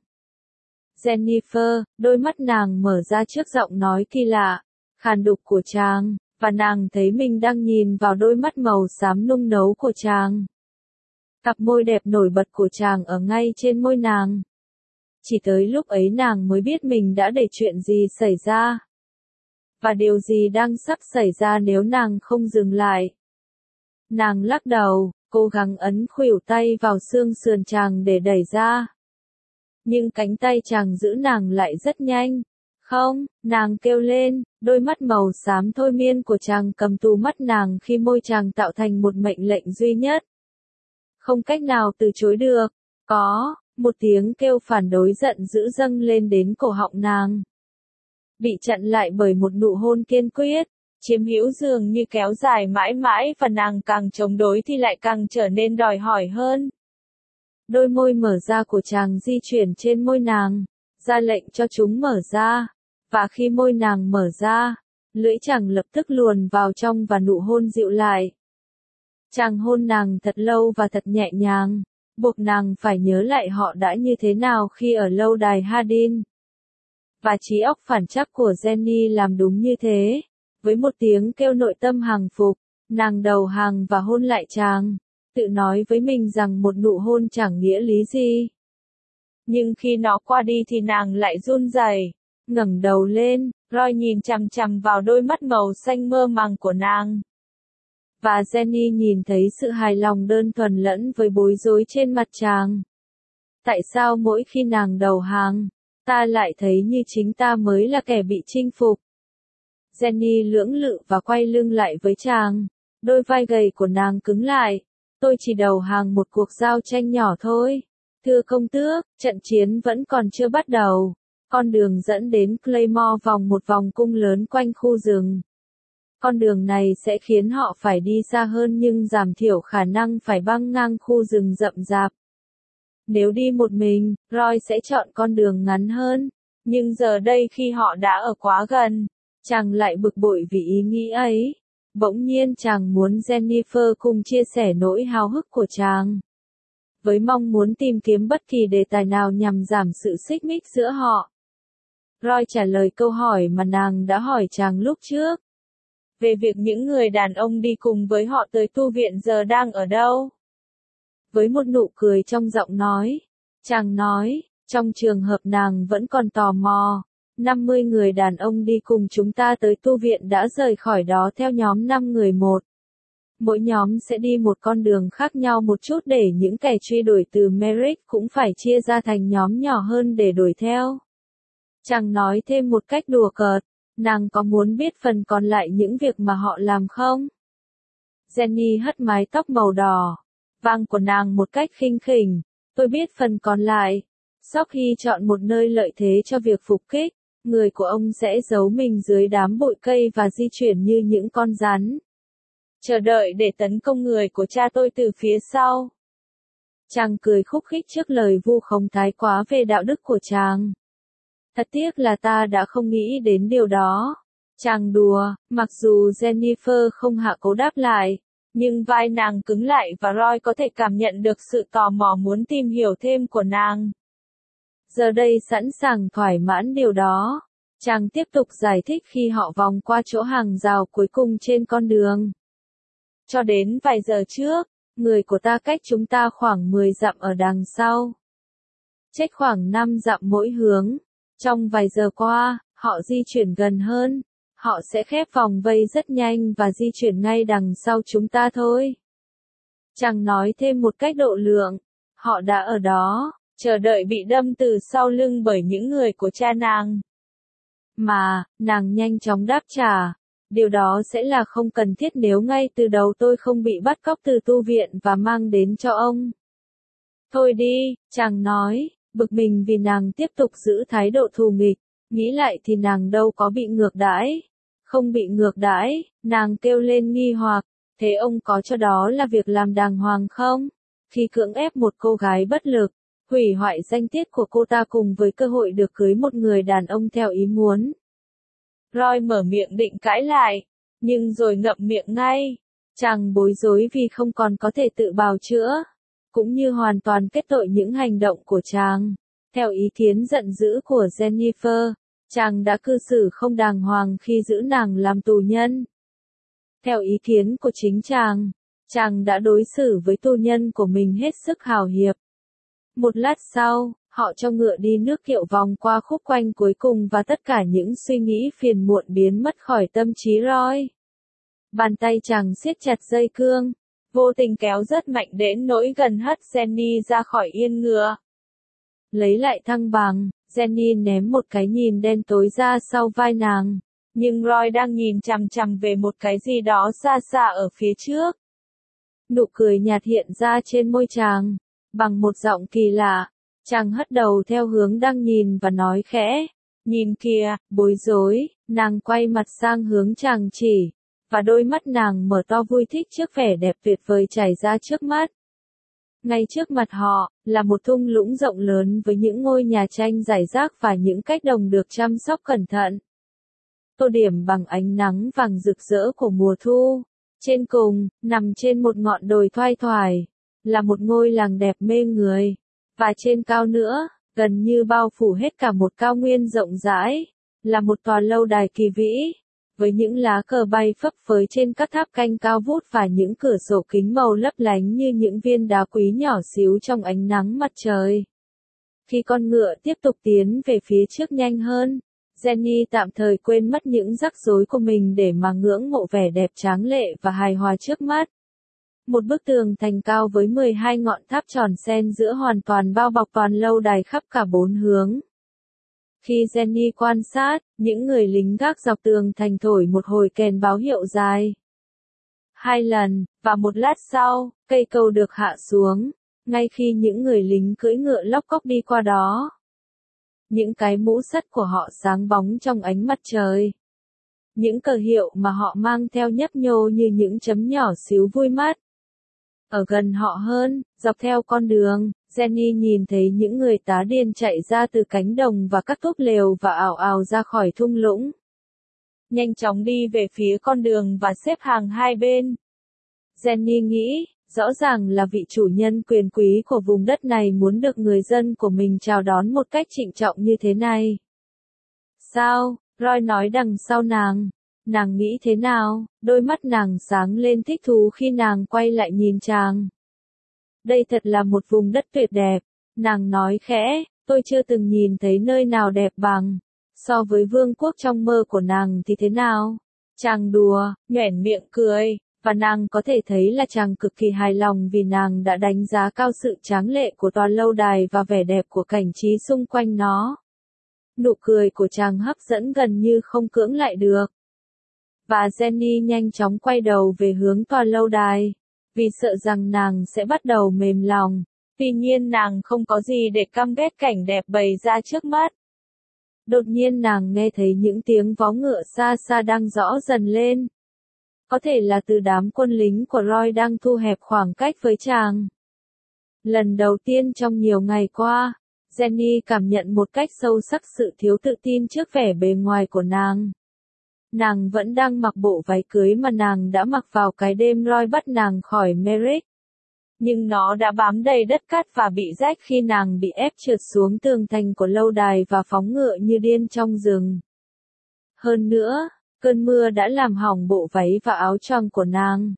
Jennifer, đôi mắt nàng mở ra trước giọng nói kỳ lạ, khàn đục của chàng, và nàng thấy mình đang nhìn vào đôi mắt màu xám nung nấu của chàng. Cặp môi đẹp nổi bật của chàng ở ngay trên môi nàng. Chỉ tới lúc ấy nàng mới biết mình đã để chuyện gì xảy ra. Và điều gì đang sắp xảy ra nếu nàng không dừng lại. Nàng lắc đầu, cố gắng ấn khuỷu tay vào xương sườn chàng để đẩy ra. Nhưng cánh tay chàng giữ nàng lại rất nhanh, Không, nàng kêu lên, đôi mắt màu xám thôi miên của chàng cầm tù mắt nàng khi môi chàng tạo thành một mệnh lệnh duy nhất. Không cách nào từ chối được. Có, một tiếng kêu phản đối giận dữ dâng lên đến cổ họng nàng. Bị chặn lại bởi một nụ hôn kiên quyết, chiếm hữu dường như kéo dài mãi mãi và nàng càng chống đối thì lại càng trở nên đòi hỏi hơn. Đôi môi mở ra của chàng di chuyển trên môi nàng, ra lệnh cho chúng mở ra. Và khi môi nàng mở ra, lưỡi chàng lập tức luồn vào trong và nụ hôn dịu lại. Chàng hôn nàng thật lâu và thật nhẹ nhàng, buộc nàng phải nhớ lại họ đã như thế nào khi ở lâu đài Hardin. Và trí óc phản trắc của Jenny làm đúng như thế. Với một tiếng kêu nội tâm hàng phục, nàng đầu hàng và hôn lại chàng, tự nói với mình rằng một nụ hôn chẳng nghĩa lý gì. Nhưng khi nó qua đi thì nàng lại run rẩy, ngẩng đầu lên, Roy nhìn chằm chằm vào đôi mắt màu xanh mơ màng của nàng. Và Jenny nhìn thấy sự hài lòng đơn thuần lẫn với bối rối trên mặt chàng. Tại sao mỗi khi nàng đầu hàng, ta lại thấy như chính ta mới là kẻ bị chinh phục? Jenny lưỡng lự và quay lưng lại với chàng. Đôi vai gầy của nàng cứng lại. Tôi chỉ đầu hàng một cuộc giao tranh nhỏ thôi. Thưa công tước, trận chiến vẫn còn chưa bắt đầu. Con đường dẫn đến Claymore vòng một vòng cung lớn quanh khu rừng. Con đường này sẽ khiến họ phải đi xa hơn nhưng giảm thiểu khả năng phải băng ngang khu rừng rậm rạp. Nếu đi một mình, Roy sẽ chọn con đường ngắn hơn. Nhưng giờ đây khi họ đã ở quá gần, chàng lại bực bội vì ý nghĩ ấy. Bỗng nhiên chàng muốn Jennifer cùng chia sẻ nỗi háo hức của chàng. Với mong muốn tìm kiếm bất kỳ đề tài nào nhằm giảm sự xích mích giữa họ. Roy trả lời câu hỏi mà nàng đã hỏi chàng lúc trước. Về việc những người đàn ông đi cùng với họ tới tu viện giờ đang ở đâu? Với một nụ cười trong giọng nói, chàng nói, trong trường hợp nàng vẫn còn tò mò, 50 người đàn ông đi cùng chúng ta tới tu viện đã rời khỏi đó theo nhóm 5 người một. Mỗi nhóm sẽ đi một con đường khác nhau một chút để những kẻ truy đuổi từ Merrick cũng phải chia ra thành nhóm nhỏ hơn để đuổi theo. Chàng nói thêm một cách đùa cợt, nàng có muốn biết phần còn lại những việc mà họ làm không? Jenny hất mái tóc màu đỏ, vàng của nàng một cách khinh khỉnh, tôi biết phần còn lại. Sockie chọn một nơi lợi thế cho việc phục kích, người của ông sẽ giấu mình dưới đám bụi cây và di chuyển như những con rắn. Chờ đợi để tấn công người của cha tôi từ phía sau. Chàng cười khúc khích trước lời vu khống thái quá về đạo đức của chàng. Thật tiếc là ta đã không nghĩ đến điều đó. Chàng đùa, mặc dù Jennifer không hạ cố đáp lại, nhưng vai nàng cứng lại và Roy có thể cảm nhận được sự tò mò muốn tìm hiểu thêm của nàng. Giờ đây sẵn sàng thỏa mãn điều đó. Chàng tiếp tục giải thích khi họ vòng qua chỗ hàng rào cuối cùng trên con đường. Cho đến vài giờ trước, người của ta cách chúng ta khoảng 10 dặm ở đằng sau. Cách khoảng 5 dặm mỗi hướng. Trong vài giờ qua, họ di chuyển gần hơn. Họ sẽ khép vòng vây rất nhanh và di chuyển ngay đằng sau chúng ta thôi. Chàng nói thêm một cách độ lượng. Họ đã ở đó, chờ đợi bị đâm từ sau lưng bởi những người của cha nàng. Mà, nàng nhanh chóng đáp trả. Điều đó sẽ là không cần thiết nếu ngay từ đầu tôi không bị bắt cóc từ tu viện và mang đến cho ông. Thôi đi, chàng nói, bực mình vì nàng tiếp tục giữ thái độ thù nghịch. Nghĩ lại thì nàng đâu có bị ngược đãi. Không bị ngược đãi, nàng kêu lên nghi hoặc, thế ông có cho đó là việc làm đàng hoàng không? Khi cưỡng ép một cô gái bất lực, hủy hoại danh tiết của cô ta cùng với cơ hội được cưới một người đàn ông theo ý muốn. Roy mở miệng định cãi lại, nhưng rồi ngậm miệng ngay. Chàng bối rối vì không còn có thể tự bào chữa, cũng như hoàn toàn kết tội những hành động của chàng. Theo ý kiến giận dữ của Jennifer, chàng đã cư xử không đàng hoàng khi giữ nàng làm tù nhân. Theo ý kiến của chính chàng đã đối xử với tù nhân của mình hết sức hào hiệp. Một lát sau, họ cho ngựa đi nước kiệu vòng qua khúc quanh cuối cùng và tất cả những suy nghĩ phiền muộn biến mất khỏi tâm trí Roy. Bàn tay chàng siết chặt dây cương, vô tình kéo rất mạnh đến nỗi gần hất Jenny ra khỏi yên ngựa. Lấy lại thăng bằng, Jenny ném một cái nhìn đen tối ra sau vai nàng. Nhưng Roy đang nhìn chằm chằm về một cái gì đó xa xa ở phía trước. Nụ cười nhạt hiện ra trên môi chàng. Bằng một giọng kỳ lạ, chàng hất đầu theo hướng đang nhìn và nói khẽ. Nhìn kìa, bối rối, nàng quay mặt sang hướng chàng chỉ. Và đôi mắt nàng mở to vui thích trước vẻ đẹp tuyệt vời trải ra trước mắt. Ngay trước mặt họ, là một thung lũng rộng lớn với những ngôi nhà tranh rải rác và những cánh đồng được chăm sóc cẩn thận. Tô điểm bằng ánh nắng vàng rực rỡ của mùa thu. Trên cùng, nằm trên một ngọn đồi thoai thoải, là một ngôi làng đẹp mê người. Và trên cao nữa, gần như bao phủ hết cả một cao nguyên rộng rãi, là một tòa lâu đài kỳ vĩ, với những lá cờ bay phấp phới trên các tháp canh cao vút và những cửa sổ kính màu lấp lánh như những viên đá quý nhỏ xíu trong ánh nắng mặt trời. Khi con ngựa tiếp tục tiến về phía trước nhanh hơn, Jenny tạm thời quên mất những rắc rối của mình để mà ngưỡng mộ vẻ đẹp tráng lệ và hài hòa trước mắt. Một bức tường thành cao với 12 ngọn tháp tròn xen giữa hoàn toàn bao bọc toàn lâu đài khắp cả bốn hướng. Khi Jenny quan sát, những người lính gác dọc tường thành thổi một hồi kèn báo hiệu dài. 2 lần, và một lát sau, cây cầu được hạ xuống, ngay khi những người lính cưỡi ngựa lóc cóc đi qua đó. Những cái mũ sắt của họ sáng bóng trong ánh mặt trời. Những cờ hiệu mà họ mang theo nhấp nhô như những chấm nhỏ xíu vui mắt. Ở gần họ hơn, dọc theo con đường, Jenny nhìn thấy những người tá điền chạy ra từ cánh đồng và các túp lều và ào ào ra khỏi thung lũng. Nhanh chóng đi về phía con đường và xếp hàng hai bên. Jenny nghĩ, rõ ràng là vị chủ nhân quyền quý của vùng đất này muốn được người dân của mình chào đón một cách trịnh trọng như thế này. Sao? Roy nói đằng sau nàng. Nàng nghĩ thế nào? Đôi mắt nàng sáng lên thích thú khi nàng quay lại nhìn chàng. Đây thật là một vùng đất tuyệt đẹp. Nàng nói khẽ, tôi chưa từng nhìn thấy nơi nào đẹp bằng. So với vương quốc trong mơ của nàng thì thế nào? Chàng đùa, nhoẻn miệng cười, và nàng có thể thấy là chàng cực kỳ hài lòng vì nàng đã đánh giá cao sự tráng lệ của tòa lâu đài và vẻ đẹp của cảnh trí xung quanh nó. Nụ cười của chàng hấp dẫn gần như không cưỡng lại được. Và Jenny nhanh chóng quay đầu về hướng tòa lâu đài, vì sợ rằng nàng sẽ bắt đầu mềm lòng. Tuy nhiên nàng không có gì để căm ghét cảnh đẹp bày ra trước mắt. Đột nhiên nàng nghe thấy những tiếng vó ngựa xa xa đang rõ dần lên. Có thể là từ đám quân lính của Roy đang thu hẹp khoảng cách với chàng. Lần đầu tiên trong nhiều ngày qua, Jenny cảm nhận một cách sâu sắc sự thiếu tự tin trước vẻ bề ngoài của nàng. Nàng vẫn đang mặc bộ váy cưới mà nàng đã mặc vào cái đêm Roy bắt nàng khỏi Merrick. Nhưng nó đã bám đầy đất cát và bị rách khi nàng bị ép trượt xuống tường thành của lâu đài và phóng ngựa như điên trong rừng. Hơn nữa, cơn mưa đã làm hỏng bộ váy và áo choàng của nàng.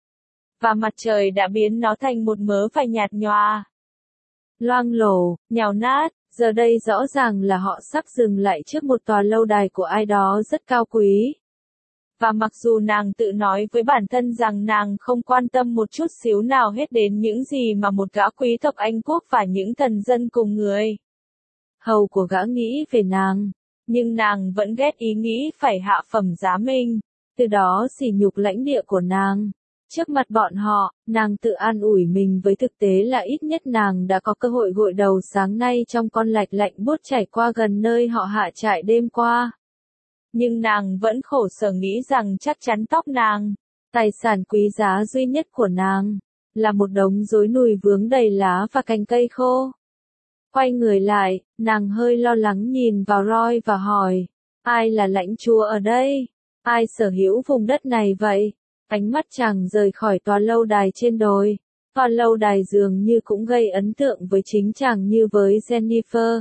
Và mặt trời đã biến nó thành một mớ vải nhạt nhòa. Loang lổ, nhào nát, giờ đây rõ ràng là họ sắp dừng lại trước một tòa lâu đài của ai đó rất cao quý. Và mặc dù nàng tự nói với bản thân rằng nàng không quan tâm một chút xíu nào hết đến những gì mà một gã quý tộc Anh quốc và những thần dân cùng người hầu của gã nghĩ về nàng, nhưng nàng vẫn ghét ý nghĩ phải hạ phẩm giá mình, từ đó sỉ nhục lãnh địa của nàng. Trước mặt bọn họ, nàng tự an ủi mình với thực tế là ít nhất nàng đã có cơ hội gội đầu sáng nay trong con lạch lạnh buốt chảy qua gần nơi họ hạ trại đêm qua. Nhưng nàng vẫn khổ sở nghĩ rằng chắc chắn tóc nàng, tài sản quý giá duy nhất của nàng, là một đống rối nùi vướng đầy lá và cành cây khô. Quay người lại, nàng hơi lo lắng nhìn vào Roy và hỏi, ai là lãnh chúa ở đây? Ai sở hữu vùng đất này vậy? Ánh mắt chàng rời khỏi tòa lâu đài trên đồi. Tòa lâu đài dường như cũng gây ấn tượng với chính chàng như với Jennifer.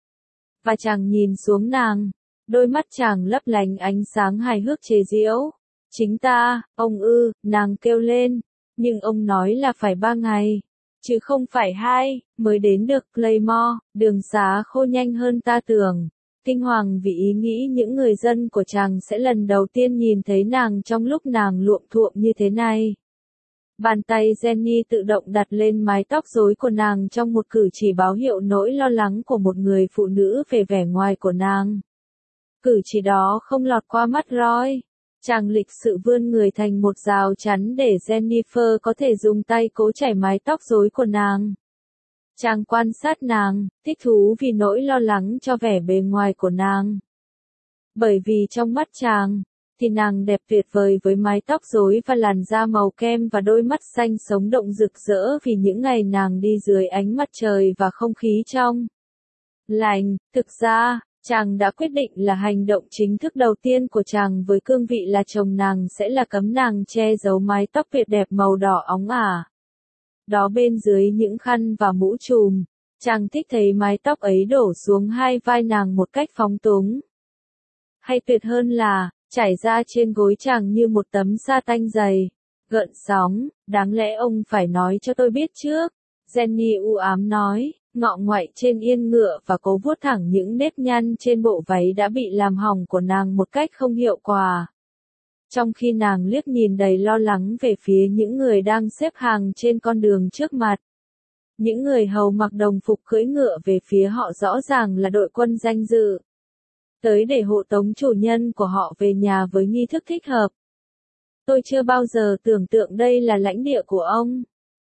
Và chàng nhìn xuống nàng. Đôi mắt chàng lấp lánh ánh sáng hài hước chế giễu. Chính ta, ông ư, nàng kêu lên. Nhưng ông nói là phải 3 ngày. Chứ không phải 2, mới đến được Claymore, đường xá khô nhanh hơn ta tưởng. Kinh hoàng vì ý nghĩ những người dân của chàng sẽ lần đầu tiên nhìn thấy nàng trong lúc nàng luộm thuộm như thế này. Bàn tay Jenny tự động đặt lên mái tóc rối của nàng trong một cử chỉ báo hiệu nỗi lo lắng của một người phụ nữ về vẻ ngoài của nàng. Cử chỉ đó không lọt qua mắt Roy. Chàng lịch sự vươn người thành một rào chắn để Jennifer có thể dùng tay cố chải mái tóc rối của nàng. Chàng quan sát nàng, thích thú vì nỗi lo lắng cho vẻ bề ngoài của nàng. Bởi vì trong mắt chàng, thì nàng đẹp tuyệt vời với mái tóc rối và làn da màu kem và đôi mắt xanh sống động rực rỡ vì những ngày nàng đi dưới ánh mặt trời và không khí trong lành. Thực ra, chàng đã quyết định là hành động chính thức đầu tiên của chàng với cương vị là chồng nàng sẽ là cấm nàng che giấu mái tóc tuyệt đẹp màu đỏ óng ả. Đó bên dưới những khăn và mũ trùm, chàng thích thấy mái tóc ấy đổ xuống hai vai nàng một cách phóng túng. Hay tuyệt hơn là, trải ra trên gối chàng như một tấm sa tanh dày, gợn sóng, đáng lẽ ông phải nói cho tôi biết trước. Jenny u ám nói, ngọ ngoại trên yên ngựa và cố vuốt thẳng những nếp nhăn trên bộ váy đã bị làm hỏng của nàng một cách không hiệu quả. Trong khi nàng liếc nhìn đầy lo lắng về phía những người đang xếp hàng trên con đường trước mặt. Những người hầu mặc đồng phục cưỡi ngựa về phía họ rõ ràng là đội quân danh dự. Tới để hộ tống chủ nhân của họ về nhà với nghi thức thích hợp. Tôi chưa bao giờ tưởng tượng đây là lãnh địa của ông.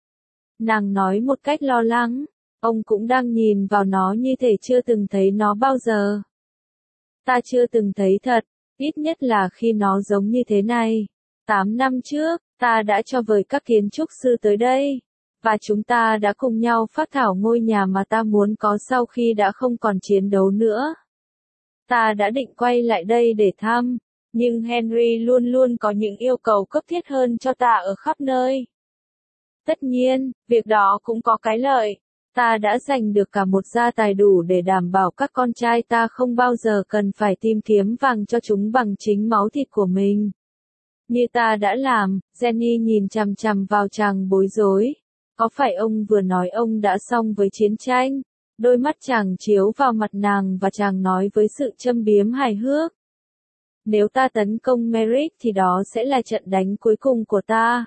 Nàng nói một cách lo lắng, ông cũng đang nhìn vào nó như thể chưa từng thấy nó bao giờ. Ta chưa từng thấy thật, ít nhất là khi nó giống như thế này. 8 năm trước, ta đã cho vời các kiến trúc sư tới đây, và chúng ta đã cùng nhau phác thảo ngôi nhà mà ta muốn có sau khi đã không còn chiến đấu nữa. Ta đã định quay lại đây để thăm, nhưng Henry luôn luôn có những yêu cầu cấp thiết hơn cho ta ở khắp nơi. Tất nhiên, việc đó cũng có cái lợi. Ta đã giành được cả một gia tài đủ để đảm bảo các con trai ta không bao giờ cần phải tìm kiếm vàng cho chúng bằng chính máu thịt của mình. Như ta đã làm, Jenny nhìn chằm chằm vào chàng bối rối. Có phải ông vừa nói ông đã xong với chiến tranh? Đôi mắt chàng chiếu vào mặt nàng và chàng nói với sự châm biếm hài hước. Nếu ta tấn công Merrick thì đó sẽ là trận đánh cuối cùng của ta.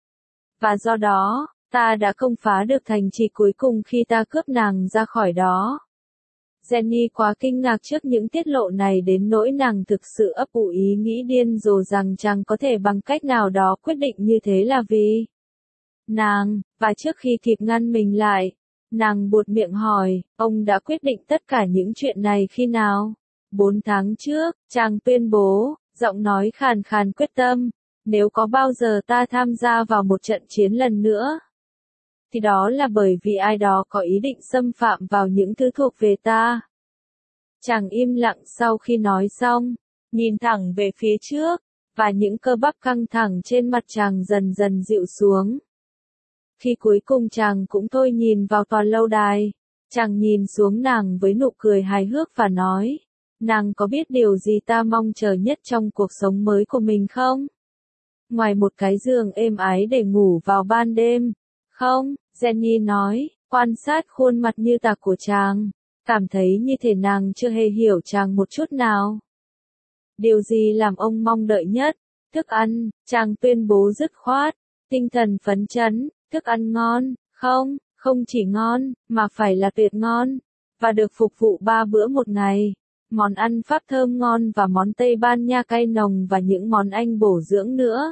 Và do đó, ta đã công phá được thành trì cuối cùng khi ta cướp nàng ra khỏi đó. Jenny quá kinh ngạc trước những tiết lộ này đến nỗi nàng thực sự ấp ủ ý nghĩ điên rồ rằng chàng có thể bằng cách nào đó quyết định như thế là vì nàng, và trước khi kịp ngăn mình lại, nàng buột miệng hỏi, ông đã quyết định tất cả những chuyện này khi nào? 4 tháng trước, chàng tuyên bố, giọng nói khàn khàn quyết tâm, nếu có bao giờ ta tham gia vào một trận chiến lần nữa, thì đó là bởi vì ai đó có ý định xâm phạm vào những thứ thuộc về ta. Chàng im lặng sau khi nói xong, nhìn thẳng về phía trước, và những cơ bắp căng thẳng trên mặt chàng dần dần dịu xuống. Khi cuối cùng chàng cũng thôi nhìn vào tòa lâu đài, chàng nhìn xuống nàng với nụ cười hài hước và nói, nàng có biết điều gì ta mong chờ nhất trong cuộc sống mới của mình không? Ngoài một cái giường êm ái để ngủ vào ban đêm. Không, Jenny nói, quan sát khuôn mặt như tạc của chàng, cảm thấy như thể nàng chưa hề hiểu chàng một chút nào. Điều gì làm ông mong đợi nhất? Thức ăn, chàng tuyên bố dứt khoát, tinh thần phấn chấn, thức ăn ngon, không chỉ ngon, mà phải là tuyệt ngon, và được phục vụ 3 bữa một ngày. Món ăn Pháp thơm ngon và món Tây Ban Nha cay nồng và những món Anh bổ dưỡng nữa.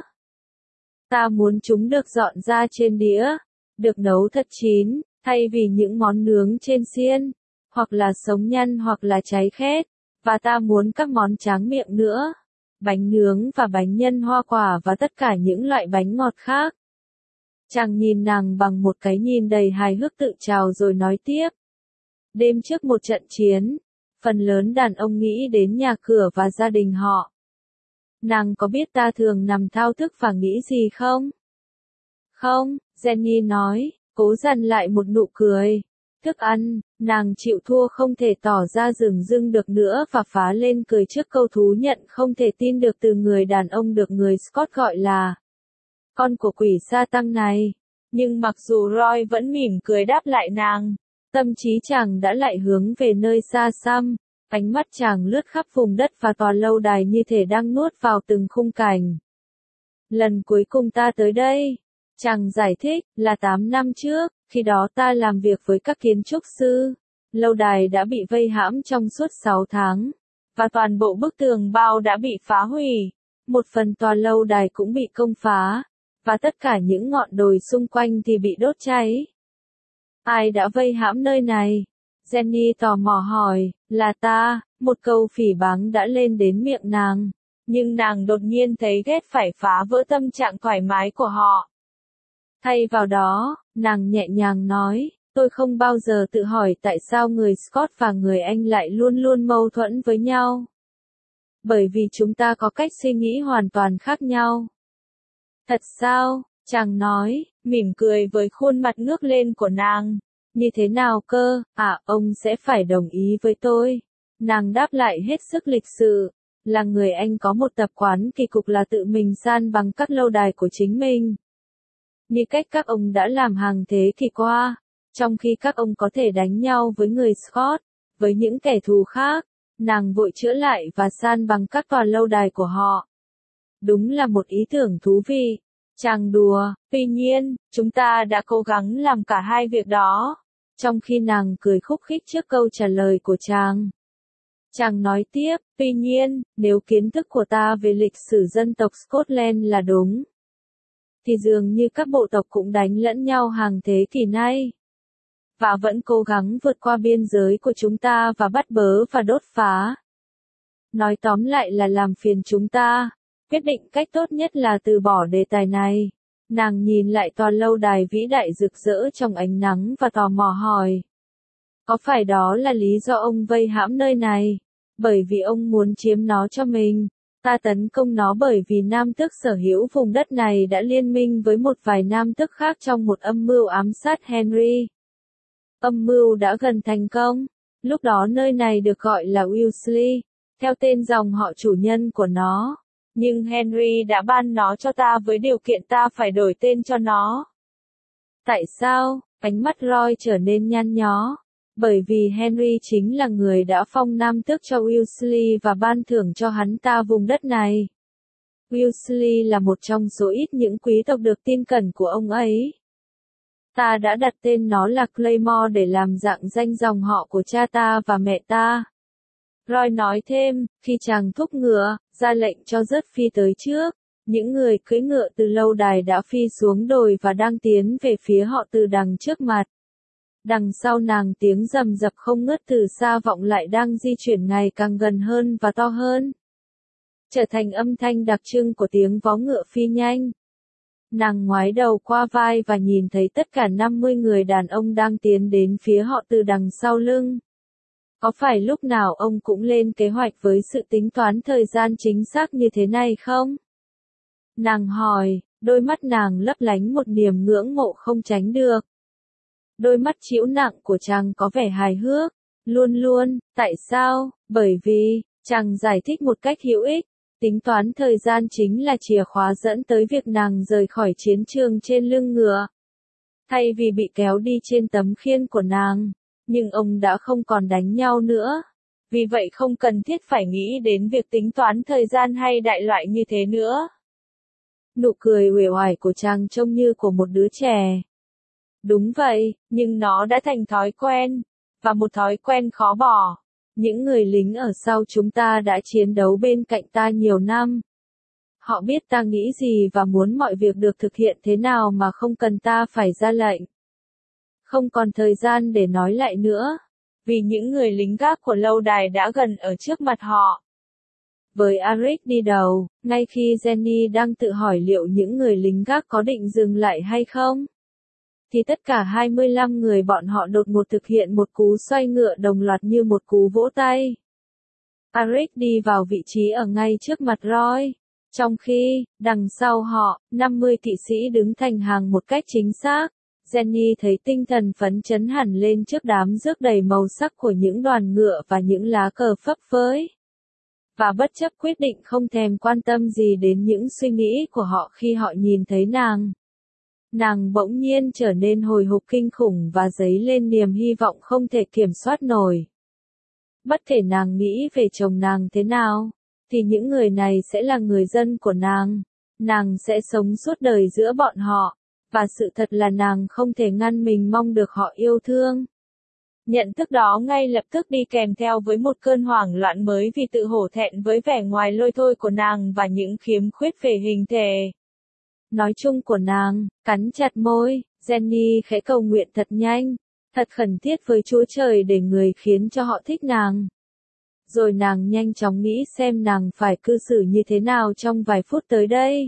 Ta muốn chúng được dọn ra trên đĩa, được nấu thật chín, thay vì những món nướng trên xiên, hoặc là sống nhăn hoặc là cháy khét, và ta muốn các món tráng miệng nữa, bánh nướng và bánh nhân hoa quả và tất cả những loại bánh ngọt khác. Chàng nhìn nàng bằng một cái nhìn đầy hài hước tự trào rồi nói tiếp. Đêm trước một trận chiến, phần lớn đàn ông nghĩ đến nhà cửa và gia đình họ. Nàng có biết ta thường nằm thao thức và nghĩ gì không? Không, Jenny nói, cố dằn lại một nụ cười. Thức ăn, nàng chịu thua không thể tỏ ra dửng dưng được nữa và phá lên cười trước câu thú nhận không thể tin được từ người đàn ông được người Scott gọi là con của quỷ sa tăng này. Nhưng mặc dù Roy vẫn mỉm cười đáp lại nàng, tâm trí chàng đã lại hướng về nơi xa xăm. Ánh mắt chàng lướt khắp vùng đất và tòa lâu đài như thể đang nuốt vào từng khung cảnh. Lần cuối cùng ta tới đây, Chàng giải thích, là 8 năm trước, khi đó ta làm việc với các kiến trúc sư. Lâu đài đã bị vây hãm trong suốt 6 tháng, và toàn bộ bức tường bao đã bị phá hủy. Một phần tòa lâu đài cũng bị công phá, và tất cả những ngọn đồi xung quanh thì bị đốt cháy. Ai đã vây hãm nơi này? Jenny tò mò hỏi, là ta, một câu phỉ báng đã lên đến miệng nàng. Nhưng nàng đột nhiên thấy ghét phải phá vỡ tâm trạng thoải mái của họ. Thay vào đó, nàng nhẹ nhàng nói, tôi không bao giờ tự hỏi tại sao người Scott và người Anh lại luôn luôn mâu thuẫn với nhau. Bởi vì chúng ta có cách suy nghĩ hoàn toàn khác nhau. Thật sao? Chàng nói, mỉm cười với khuôn mặt ngước lên của nàng. Như thế nào cơ? Ông sẽ phải đồng ý với tôi. Nàng đáp lại hết sức lịch sự. Là người Anh có một tập quán kỳ cục là tự mình san bằng các lâu đài của chính mình. Như cách các ông đã làm hàng thế kỷ qua. Trong khi các ông có thể đánh nhau với người Scott, với những kẻ thù khác, nàng vội chữa lại và san bằng các tòa lâu đài của họ. Đúng là một ý tưởng thú vị. Chàng đùa, tuy nhiên, chúng ta đã cố gắng làm cả hai việc đó. Trong khi nàng cười khúc khích trước câu trả lời của chàng. Chàng nói tiếp, tuy nhiên, nếu kiến thức của ta về lịch sử dân tộc Scotland là đúng, thì dường như các bộ tộc cũng đánh lẫn nhau hàng thế kỷ nay. Và vẫn cố gắng vượt qua biên giới của chúng ta và bắt bớ và đốt phá. Nói tóm lại là làm phiền chúng ta. Quyết định cách tốt nhất là từ bỏ đề tài này. Nàng nhìn lại tòa lâu đài vĩ đại rực rỡ trong ánh nắng và tò mò hỏi. Có phải đó là lý do ông vây hãm nơi này? Bởi vì ông muốn chiếm nó cho mình. Ta tấn công nó bởi vì nam tước sở hữu vùng đất này đã liên minh với một vài nam tước khác trong một âm mưu ám sát Henry. Âm mưu đã gần thành công. Lúc đó nơi này được gọi là Wellesley, theo tên dòng họ chủ nhân của nó. Nhưng Henry đã ban nó cho ta với điều kiện ta phải đổi tên cho nó. Tại sao? Ánh mắt Roy trở nên nhăn nhó. Bởi vì Henry chính là người đã phong nam tước cho Wellesley và ban thưởng cho hắn ta vùng đất này. Wellesley là một trong số ít những quý tộc được tin cẩn của ông ấy. Ta đã đặt tên nó là Claymore để làm dạng danh dòng họ của cha ta và mẹ ta. Roy nói thêm, khi chàng thúc ngựa, ra lệnh cho rớt phi tới trước, những người cưỡi ngựa từ lâu đài đã phi xuống đồi và đang tiến về phía họ từ đằng trước mặt. Đằng sau nàng tiếng rầm rập không ngớt từ xa vọng lại đang di chuyển ngày càng gần hơn và to hơn. Trở thành âm thanh đặc trưng của tiếng vó ngựa phi nhanh. Nàng ngoái đầu qua vai và nhìn thấy tất cả 50 người đàn ông đang tiến đến phía họ từ đằng sau lưng. Có phải lúc nào ông cũng lên kế hoạch với sự tính toán thời gian chính xác như thế này không? Nàng hỏi, đôi mắt nàng lấp lánh một niềm ngưỡng mộ không tránh được. Đôi mắt trĩu nặng của chàng có vẻ hài hước. Luôn luôn, tại sao? Bởi vì, chàng giải thích một cách hữu ích. Tính toán thời gian chính là chìa khóa dẫn tới việc nàng rời khỏi chiến trường trên lưng ngựa. Thay vì bị kéo đi trên tấm khiên của nàng. Nhưng ông đã không còn đánh nhau nữa. Vì vậy không cần thiết phải nghĩ đến việc tính toán thời gian hay đại loại như thế nữa. Nụ cười uể oải của chàng trông như của một đứa trẻ. Đúng vậy, nhưng nó đã thành thói quen. Và một thói quen khó bỏ. Những người lính ở sau chúng ta đã chiến đấu bên cạnh ta nhiều năm. Họ biết ta nghĩ gì và muốn mọi việc được thực hiện thế nào mà không cần ta phải ra lệnh. Không còn thời gian để nói lại nữa. Vì những người lính gác của lâu đài đã gần ở trước mặt họ. Với Arik đi đầu, ngay khi Jenny đang tự hỏi liệu những người lính gác có định dừng lại hay không, thì tất cả 25 người bọn họ đột ngột thực hiện một cú xoay ngựa đồng loạt như một cú vỗ tay. Arik đi vào vị trí ở ngay trước mặt Roy. Trong khi, đằng sau họ, 50 kỵ sĩ đứng thành hàng một cách chính xác. Jenny thấy tinh thần phấn chấn hẳn lên trước đám rước đầy màu sắc của những đoàn ngựa và những lá cờ phấp phới. Và bất chấp quyết định không thèm quan tâm gì đến những suy nghĩ của họ khi họ nhìn thấy nàng. Nàng bỗng nhiên trở nên hồi hộp kinh khủng và dấy lên niềm hy vọng không thể kiểm soát nổi. Bất kể nàng nghĩ về chồng nàng thế nào, thì những người này sẽ là người dân của nàng. Nàng sẽ sống suốt đời giữa bọn họ. và sự thật là nàng không thể ngăn mình mong được họ yêu thương. Nhận thức đó ngay lập tức đi kèm theo với một cơn hoảng loạn mới vì tự hổ thẹn với vẻ ngoài lôi thôi của nàng và những khiếm khuyết về hình thể nói chung của nàng. Cắn chặt môi, Jenny khẽ cầu nguyện thật nhanh, thật khẩn thiết với Chúa Trời để người khiến cho họ thích nàng. Rồi nàng nhanh chóng nghĩ xem nàng phải cư xử như thế nào trong vài phút tới đây.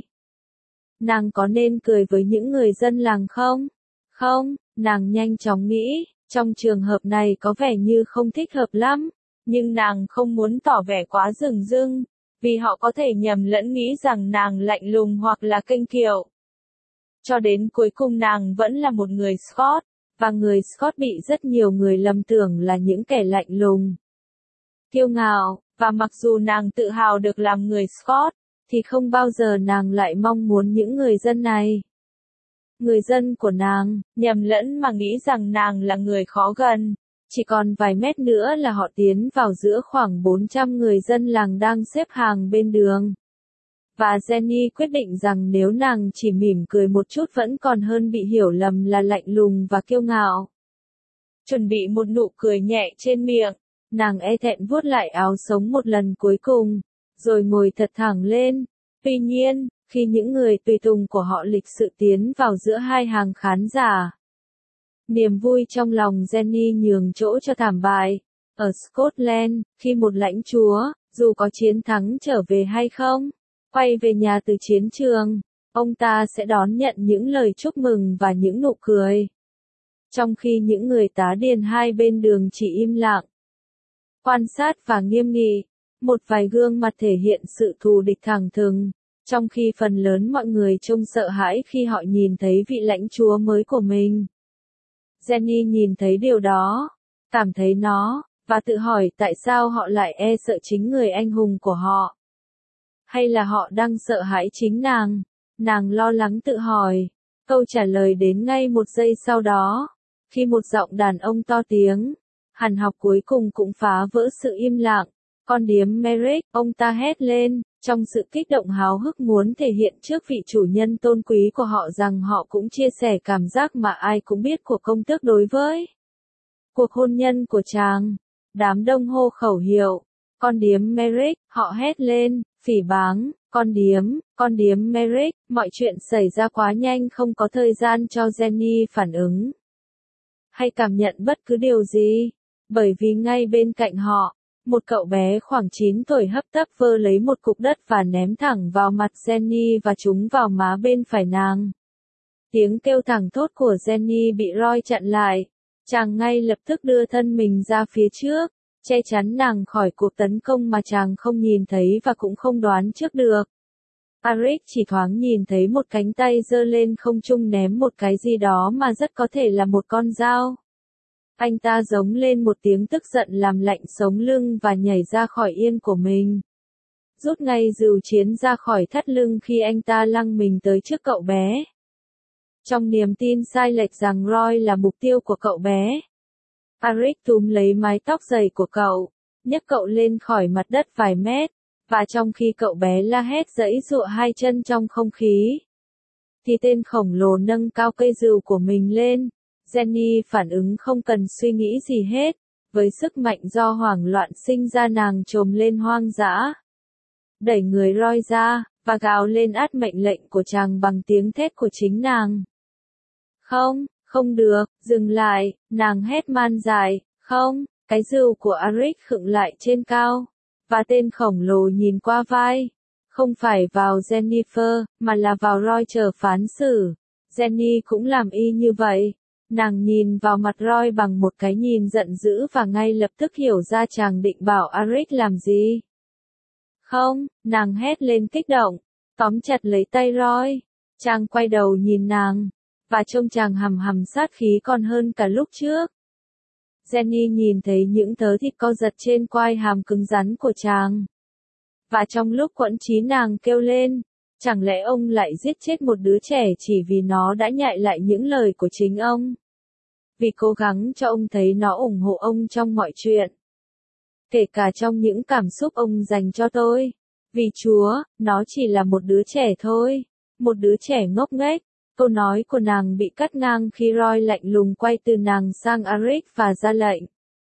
Nàng có nên cười với những người dân làng không? Không, nàng nhanh chóng nghĩ, trong trường hợp này có vẻ như không thích hợp lắm, nhưng nàng không muốn tỏ vẻ quá dửng dưng, vì họ có thể nhầm lẫn nghĩ rằng nàng lạnh lùng hoặc là kênh kiệu. Cho đến cuối cùng nàng vẫn là một người Scot, và người Scot bị rất nhiều người lầm tưởng là những kẻ lạnh lùng, kiêu ngạo, và mặc dù nàng tự hào được làm người Scot, thì không bao giờ nàng lại mong muốn những người dân này. Người dân của nàng, nhầm lẫn mà nghĩ rằng nàng là người khó gần. Chỉ còn vài mét nữa là họ tiến vào giữa khoảng 400 người dân làng đang xếp hàng bên đường. Và Jenny quyết định rằng nếu nàng chỉ mỉm cười một chút vẫn còn hơn bị hiểu lầm là lạnh lùng và kiêu ngạo. Chuẩn bị một nụ cười nhẹ trên miệng, nàng e thẹn vuốt lại áo sống một lần cuối cùng, rồi ngồi thật thẳng lên. Tuy nhiên, khi những người tùy tùng của họ lịch sự tiến vào giữa hai hàng khán giả, niềm vui trong lòng Jenny nhường chỗ cho thảm bại. Ở Scotland, khi một lãnh chúa, dù có chiến thắng trở về hay không, quay về nhà từ chiến trường, ông ta sẽ đón nhận những lời chúc mừng và những nụ cười. Trong khi những người tá điền hai bên đường chỉ im lặng, quan sát và nghiêm nghị, một vài gương mặt thể hiện sự thù địch thẳng thừng, trong khi phần lớn mọi người trông sợ hãi khi họ nhìn thấy vị lãnh chúa mới của mình. Jenny nhìn thấy điều đó, cảm thấy nó, và tự hỏi tại sao họ lại e sợ chính người anh hùng của họ. Hay là họ đang sợ hãi chính nàng? Nàng lo lắng tự hỏi. Câu trả lời đến ngay một giây sau đó, khi một giọng đàn ông to tiếng, hằn học cuối cùng cũng phá vỡ sự im lặng. Con điếm Merrick, ông ta hét lên, trong sự kích động háo hức muốn thể hiện trước vị chủ nhân tôn quý của họ rằng họ cũng chia sẻ cảm giác mà ai cũng biết của công tước đối với cuộc hôn nhân của chàng. Đám đông hô khẩu hiệu, con điếm Merrick, họ hét lên, phỉ báng, con điếm Merrick. Mọi chuyện xảy ra quá nhanh, không có thời gian cho Jenny phản ứng hay cảm nhận bất cứ điều gì, bởi vì ngay bên cạnh họ, một cậu bé khoảng 9 tuổi hấp tấp vơ lấy một cục đất và ném thẳng vào mặt Jenny và trúng vào má bên phải nàng. Tiếng kêu thẳng thốt của Jenny bị Roy chặn lại. Chàng ngay lập tức đưa thân mình ra phía trước, che chắn nàng khỏi cuộc tấn công mà chàng không nhìn thấy và cũng không đoán trước được. Eric chỉ thoáng nhìn thấy một cánh tay giơ lên không trung ném một cái gì đó mà rất có thể là một con dao. Anh ta giống lên một tiếng tức giận làm lạnh sống lưng và nhảy ra khỏi yên của mình. Rút ngay rìu chiến ra khỏi thắt lưng khi anh ta lăng mình tới trước cậu bé. Trong niềm tin sai lệch rằng Roy là mục tiêu của cậu bé, Eric túm lấy mái tóc dày của cậu, nhấc cậu lên khỏi mặt đất vài mét, và trong khi cậu bé la hét giãy giụa hai chân trong không khí, thì tên khổng lồ nâng cao cây rìu của mình lên. Jenny phản ứng không cần suy nghĩ gì hết, với sức mạnh do hoảng loạn sinh ra nàng trồm lên hoang dã, đẩy người Roy ra, và gào lên át mệnh lệnh của chàng bằng tiếng thét của chính nàng. Không, không được, dừng lại, nàng hét man dại, không, cái rìu của Eric khựng lại trên cao, và tên khổng lồ nhìn qua vai, không phải vào Jennifer, mà là vào Roy chờ phán xử. Jenny cũng làm y như vậy. Nàng nhìn vào mặt Roy bằng một cái nhìn giận dữ và ngay lập tức hiểu ra chàng định bảo Eric làm gì. Không, nàng hét lên kích động, tóm chặt lấy tay Roy. Chàng quay đầu nhìn nàng, và trông chàng hầm hầm sát khí còn hơn cả lúc trước. Jenny nhìn thấy những thớ thịt co giật trên quai hàm cứng rắn của chàng. Và trong lúc quẫn trí nàng kêu lên, chẳng lẽ ông lại giết chết một đứa trẻ chỉ vì nó đã nhại lại những lời của chính ông? Vì cố gắng cho ông thấy nó ủng hộ ông trong mọi chuyện. Kể cả trong những cảm xúc ông dành cho tôi. Vì Chúa, nó chỉ là một đứa trẻ thôi. Một đứa trẻ ngốc nghếch. Câu nói của nàng bị cắt ngang khi Roy lạnh lùng quay từ nàng sang Arik và ra lệnh.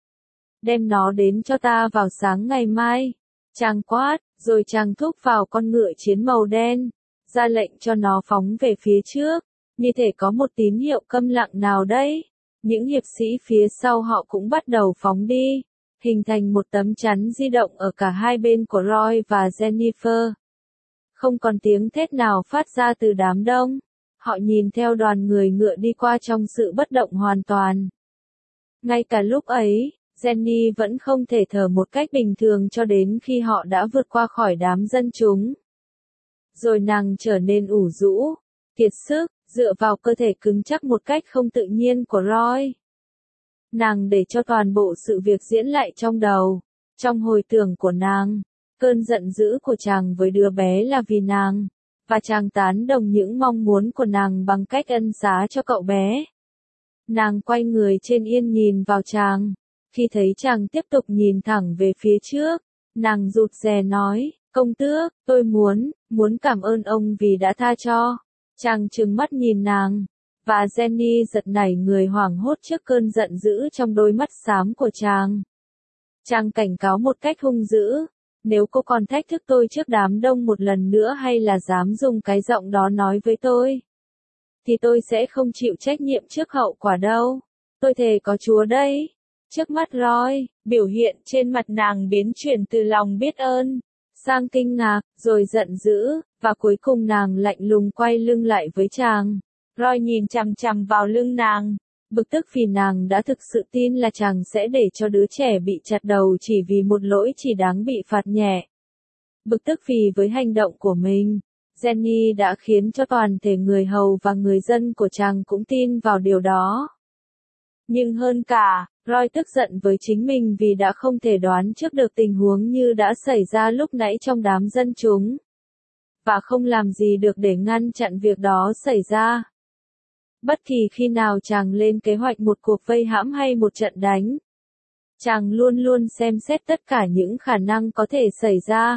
Đem nó đến cho ta vào sáng ngày mai. Chàng quát, rồi chàng thúc vào con ngựa chiến màu đen, ra lệnh cho nó phóng về phía trước, như thể có một tín hiệu câm lặng nào đấy. Những hiệp sĩ phía sau họ cũng bắt đầu phóng đi, hình thành một tấm chắn di động ở cả hai bên của Roy và Jennifer. Không còn tiếng thét nào phát ra từ đám đông. Họ nhìn theo đoàn người ngựa đi qua trong sự bất động hoàn toàn. Ngay cả lúc ấy, Jenny vẫn không thể thở một cách bình thường cho đến khi họ đã vượt qua khỏi đám dân chúng. Rồi nàng trở nên ủ rũ, kiệt sức, dựa vào cơ thể cứng chắc một cách không tự nhiên của Roy. Nàng để cho toàn bộ sự việc diễn lại trong đầu, trong hồi tưởng của nàng. Cơn giận dữ của chàng với đứa bé là vì nàng, và chàng tán đồng những mong muốn của nàng bằng cách ân xá cho cậu bé. Nàng quay người trên yên nhìn vào chàng. Khi thấy chàng tiếp tục nhìn thẳng về phía trước, nàng rụt rè nói, công tước, tôi muốn cảm ơn ông vì đã tha cho. Chàng trừng mắt nhìn nàng, và Jenny giật nảy người hoảng hốt trước cơn giận dữ trong đôi mắt xám của chàng. Chàng cảnh cáo một cách hung dữ, nếu cô còn thách thức tôi trước đám đông một lần nữa hay là dám dùng cái giọng đó nói với tôi, thì tôi sẽ không chịu trách nhiệm trước hậu quả đâu. Tôi thề có Chúa đây. Trước mắt Roy, biểu hiện trên mặt nàng biến chuyển từ lòng biết ơn sang kinh ngạc, rồi giận dữ, và cuối cùng nàng lạnh lùng quay lưng lại với chàng. Roy nhìn chằm chằm vào lưng nàng, bực tức vì nàng đã thực sự tin là chàng sẽ để cho đứa trẻ bị chặt đầu chỉ vì một lỗi chỉ đáng bị phạt nhẹ. Bực tức vì với hành động của mình, Jenny đã khiến cho toàn thể người hầu và người dân của chàng cũng tin vào điều đó. Nhưng hơn cả, Roy tức giận với chính mình vì đã không thể đoán trước được tình huống như đã xảy ra lúc nãy trong đám dân chúng, và không làm gì được để ngăn chặn việc đó xảy ra. Bất kỳ khi nào chàng lên kế hoạch một cuộc vây hãm hay một trận đánh, chàng luôn luôn xem xét tất cả những khả năng có thể xảy ra.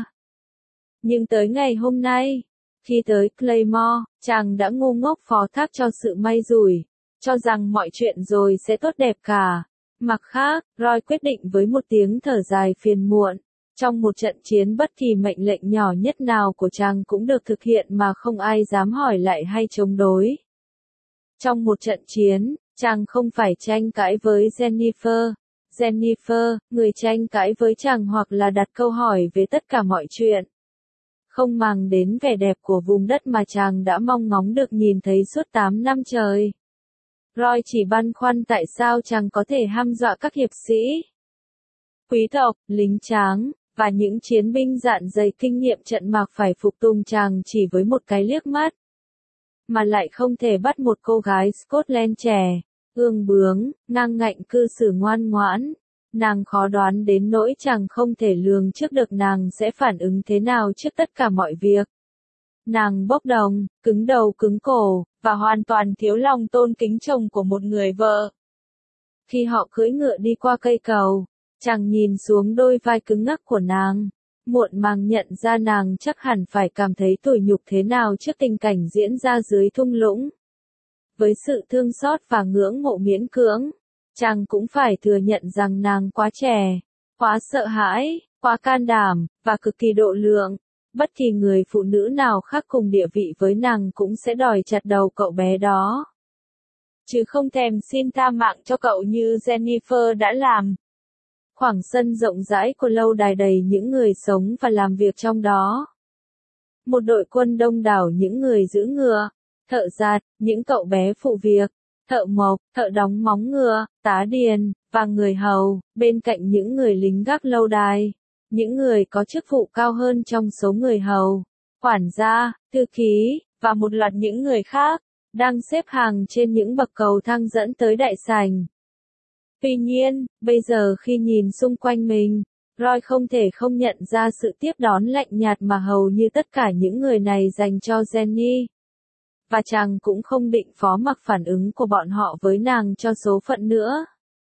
Nhưng tới ngày hôm nay, khi tới Claymore, chàng đã ngu ngốc phó thác cho sự may rủi, cho rằng mọi chuyện rồi sẽ tốt đẹp cả. Mặt khác, Roy quyết định với một tiếng thở dài phiền muộn, trong một trận chiến bất kỳ mệnh lệnh nhỏ nhất nào của chàng cũng được thực hiện mà không ai dám hỏi lại hay chống đối. Trong một trận chiến, chàng không phải tranh cãi với Jennifer, người tranh cãi với chàng hoặc là đặt câu hỏi về tất cả mọi chuyện. Không màng đến vẻ đẹp của vùng đất mà chàng đã mong ngóng được nhìn thấy suốt 8 năm trời. Roy chỉ băn khoăn tại sao chàng có thể hăm dọa các hiệp sĩ, quý tộc, lính tráng, và những chiến binh dạn dày kinh nghiệm trận mạc phải phục tùng chàng chỉ với một cái liếc mắt. Mà lại không thể bắt một cô gái Scotland trẻ, ương bướng, ngang ngạnh cư xử ngoan ngoãn. Nàng khó đoán đến nỗi chàng không thể lường trước được nàng sẽ phản ứng thế nào trước tất cả mọi việc. Nàng bốc đồng, cứng đầu cứng cổ, và hoàn toàn thiếu lòng tôn kính chồng của một người vợ. Khi họ cưỡi ngựa đi qua cây cầu, chàng nhìn xuống đôi vai cứng ngắc của nàng, muộn màng nhận ra nàng chắc hẳn phải cảm thấy tủi nhục thế nào trước tình cảnh diễn ra dưới thung lũng. Với sự thương xót và ngưỡng mộ miễn cưỡng, chàng cũng phải thừa nhận rằng nàng quá trẻ, quá sợ hãi, quá can đảm, và cực kỳ độ lượng. Bất kỳ người phụ nữ nào khác cùng địa vị với nàng cũng sẽ đòi chặt đầu cậu bé đó, chứ không thèm xin tha mạng cho cậu như Jennifer đã làm. Khoảng sân rộng rãi của lâu đài đầy những người sống và làm việc trong đó. Một đội quân đông đảo những người giữ ngựa, thợ giạt, những cậu bé phụ việc, thợ mộc, thợ đóng móng ngựa, tá điền, và người hầu, bên cạnh những người lính gác lâu đài. Những người có chức vụ cao hơn trong số người hầu, quản gia, thư ký, và một loạt những người khác, đang xếp hàng trên những bậc cầu thang dẫn tới đại sảnh. Tuy nhiên, bây giờ khi nhìn xung quanh mình, Roy không thể không nhận ra sự tiếp đón lạnh nhạt mà hầu như tất cả những người này dành cho Jenny. Và chàng cũng không định phó mặc phản ứng của bọn họ với nàng cho số phận nữa.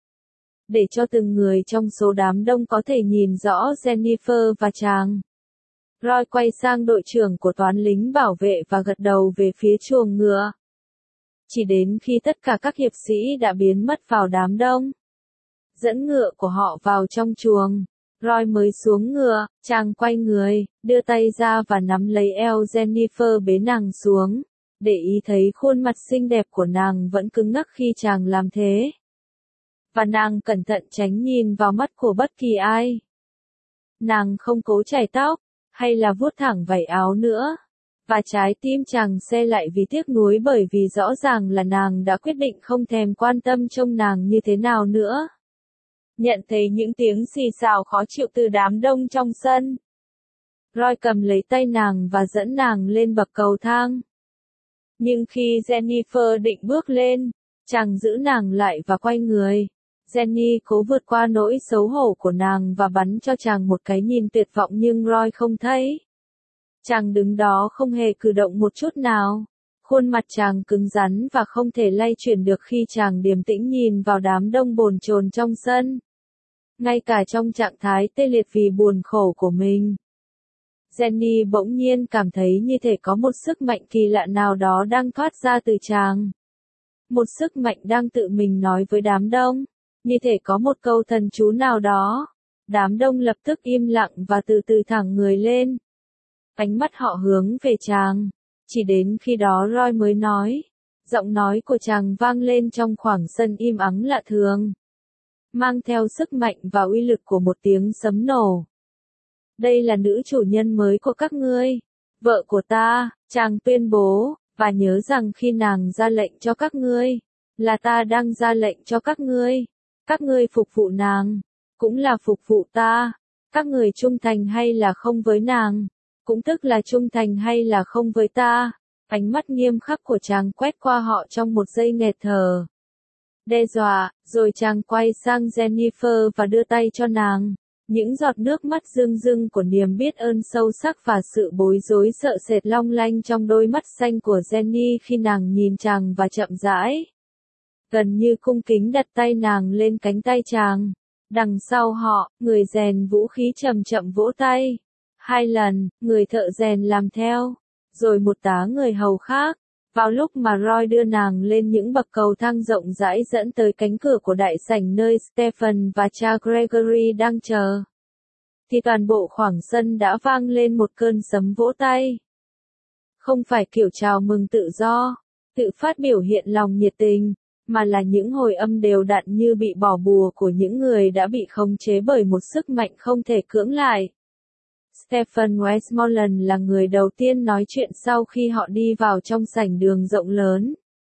Để cho từng người trong số đám đông có thể nhìn rõ Jennifer và chàng, Roy quay sang đội trưởng của toán lính bảo vệ và gật đầu về phía chuồng ngựa. chỉ đến khi tất cả các hiệp sĩ đã biến mất vào đám đông. Dẫn ngựa của họ vào trong chuồng. Roy mới xuống ngựa, chàng quay người, đưa tay ra và nắm lấy eo Jennifer bế nàng xuống, để ý thấy khuôn mặt xinh đẹp của nàng vẫn cứng ngắc khi chàng làm thế. Và nàng cẩn thận tránh nhìn vào mắt của bất kỳ ai. Nàng không cố chải tóc, hay là vuốt thẳng vảy áo nữa. Và trái tim chàng se lại vì tiếc nuối bởi vì rõ ràng là nàng đã quyết định không thèm quan tâm trông nàng như thế nào nữa. Nhận thấy những tiếng xì xào khó chịu từ đám đông trong sân. Roy cầm lấy tay nàng và dẫn nàng lên bậc cầu thang. Nhưng khi Jennifer định bước lên, chàng giữ nàng lại và quay người. Jenny cố vượt qua nỗi xấu hổ của nàng và bắn cho chàng một cái nhìn tuyệt vọng nhưng Roy không thấy. Chàng đứng đó không hề cử động một chút nào. Khuôn mặt chàng cứng rắn và không thể lay chuyển được khi chàng điềm tĩnh nhìn vào đám đông bồn chồn trong sân. Ngay cả trong trạng thái tê liệt vì buồn khổ của mình. Jenny bỗng nhiên cảm thấy như thể có một sức mạnh kỳ lạ nào đó đang thoát ra từ chàng. Một sức mạnh đang tự mình nói với đám đông. Như thể có một câu thần chú nào đó. Đám đông lập tức im lặng và từ từ thẳng người lên. Ánh mắt họ hướng về chàng. Chỉ đến khi đó Roy mới nói. Giọng nói của chàng vang lên trong khoảng sân im ắng lạ thường. Mang theo sức mạnh và uy lực của một tiếng sấm nổ. Đây là nữ chủ nhân mới của các ngươi. Vợ của ta, chàng tuyên bố, và nhớ rằng khi nàng ra lệnh cho các ngươi, là ta đang ra lệnh cho các ngươi. Các ngươi phục vụ nàng, cũng là phục vụ ta. Các người trung thành hay là không với nàng, cũng tức là trung thành hay là không với ta. Ánh mắt nghiêm khắc của chàng quét qua họ trong một giây nghẹt thở. Đe dọa, rồi chàng quay sang Jennifer và đưa tay cho nàng. Những giọt nước mắt rưng rưng của niềm biết ơn sâu sắc và sự bối rối sợ sệt long lanh trong đôi mắt xanh của Jenny khi nàng nhìn chàng và chậm rãi. Gần như cung kính đặt tay nàng lên cánh tay chàng. Đằng sau họ, người rèn vũ khí chậm chậm vỗ tay. 2 lần, người thợ rèn làm theo. Rồi một tá người hầu khác. Vào lúc mà Roy đưa nàng lên những bậc cầu thang rộng rãi dẫn tới cánh cửa của đại sảnh nơi Stephen và cha Gregory đang chờ, thì toàn bộ khoảng sân đã vang lên một cơn sấm vỗ tay. Không phải kiểu chào mừng tự do, tự phát biểu hiện lòng nhiệt tình, mà là những hồi âm đều đặn như bị bỏ bùa của những người đã bị khống chế bởi một sức mạnh không thể cưỡng lại. Stephen Westmoreland là người đầu tiên nói chuyện sau khi họ đi vào trong sảnh đường rộng lớn.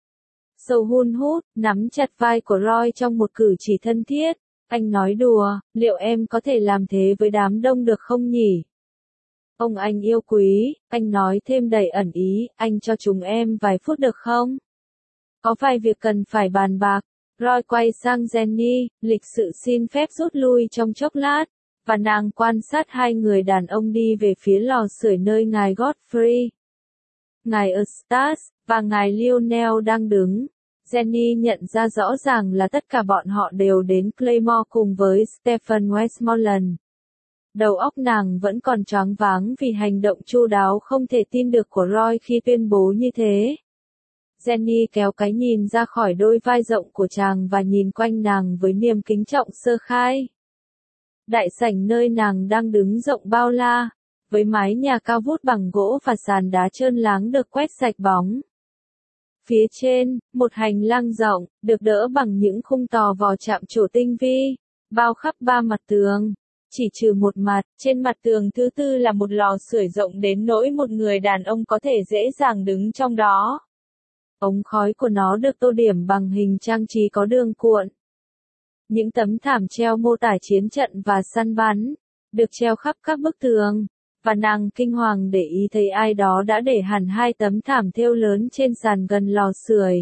Sâu hun hút, nắm chặt vai của Roy trong một cử chỉ thân thiết. Anh nói đùa, liệu em có thể làm thế với đám đông được không nhỉ? Ông anh yêu quý, anh nói thêm đầy ẩn ý, anh cho chúng em vài phút được không? Có vài việc cần phải bàn bạc. Roy quay sang Jenny, lịch sự xin phép rút lui trong chốc lát. Và nàng quan sát 2 người đàn ông đi về phía lò sưởi nơi ngài Godfrey, ngài Eustace, và ngài Lionel đang đứng. Jenny nhận ra rõ ràng là tất cả bọn họ đều đến Claymore cùng với Stephen Westmoreland. Đầu óc nàng vẫn còn choáng váng vì hành động chu đáo không thể tin được của Roy khi tuyên bố như thế. Jenny kéo cái nhìn ra khỏi đôi vai rộng của chàng và nhìn quanh nàng với niềm kính trọng sơ khai. Đại sảnh nơi nàng đang đứng rộng bao la, với mái nhà cao vút bằng gỗ và sàn đá trơn láng được quét sạch bóng. Phía trên, một hành lang rộng, được đỡ bằng những khung tò vò chạm trổ tinh vi, bao khắp 3 mặt tường. Chỉ trừ một mặt, trên mặt tường thứ tư là một lò sưởi rộng đến nỗi một người đàn ông có thể dễ dàng đứng trong đó. Ống khói của nó được tô điểm bằng hình trang trí có đường cuộn. Những tấm thảm treo mô tả chiến trận và săn bắn, được treo khắp các bức tường, và nàng kinh hoàng để ý thấy ai đó đã để hẳn 2 tấm thảm thêu lớn trên sàn gần lò sưởi.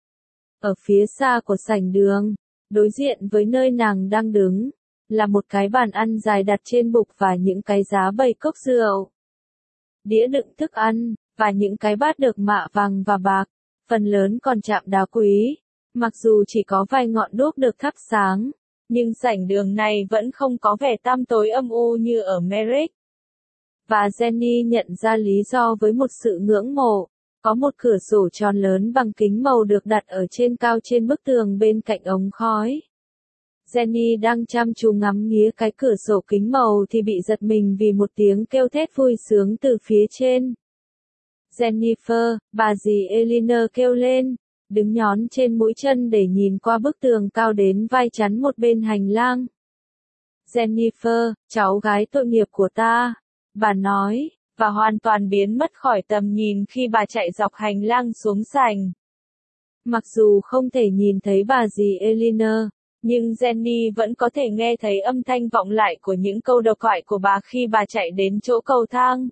Ở phía xa của sảnh đường, đối diện với nơi nàng đang đứng, là một cái bàn ăn dài đặt trên bục và những cái giá bày cốc rượu, đĩa đựng thức ăn, và những cái bát được mạ vàng và bạc, phần lớn còn chạm đá quý. Mặc dù chỉ có vài ngọn đuốc được thắp sáng, nhưng sảnh đường này vẫn không có vẻ tăm tối âm u như ở Merrick. Và Jenny nhận ra lý do với một sự ngưỡng mộ. Có một cửa sổ tròn lớn bằng kính màu được đặt ở trên cao trên bức tường bên cạnh ống khói. Jenny đang chăm chú ngắm nghía cái cửa sổ kính màu thì bị giật mình vì một tiếng kêu thét vui sướng từ phía trên. Jennifer, bà dì Eleanor kêu lên, đứng nhón trên mũi chân để nhìn qua bức tường cao đến vai chắn một bên hành lang. Jennifer, cháu gái tội nghiệp của ta, bà nói, và hoàn toàn biến mất khỏi tầm nhìn khi bà chạy dọc hành lang xuống sảnh. Mặc dù không thể nhìn thấy bà dì Eleanor, nhưng Jenny vẫn có thể nghe thấy âm thanh vọng lại của những câu độc thoại của bà khi bà chạy đến chỗ cầu thang.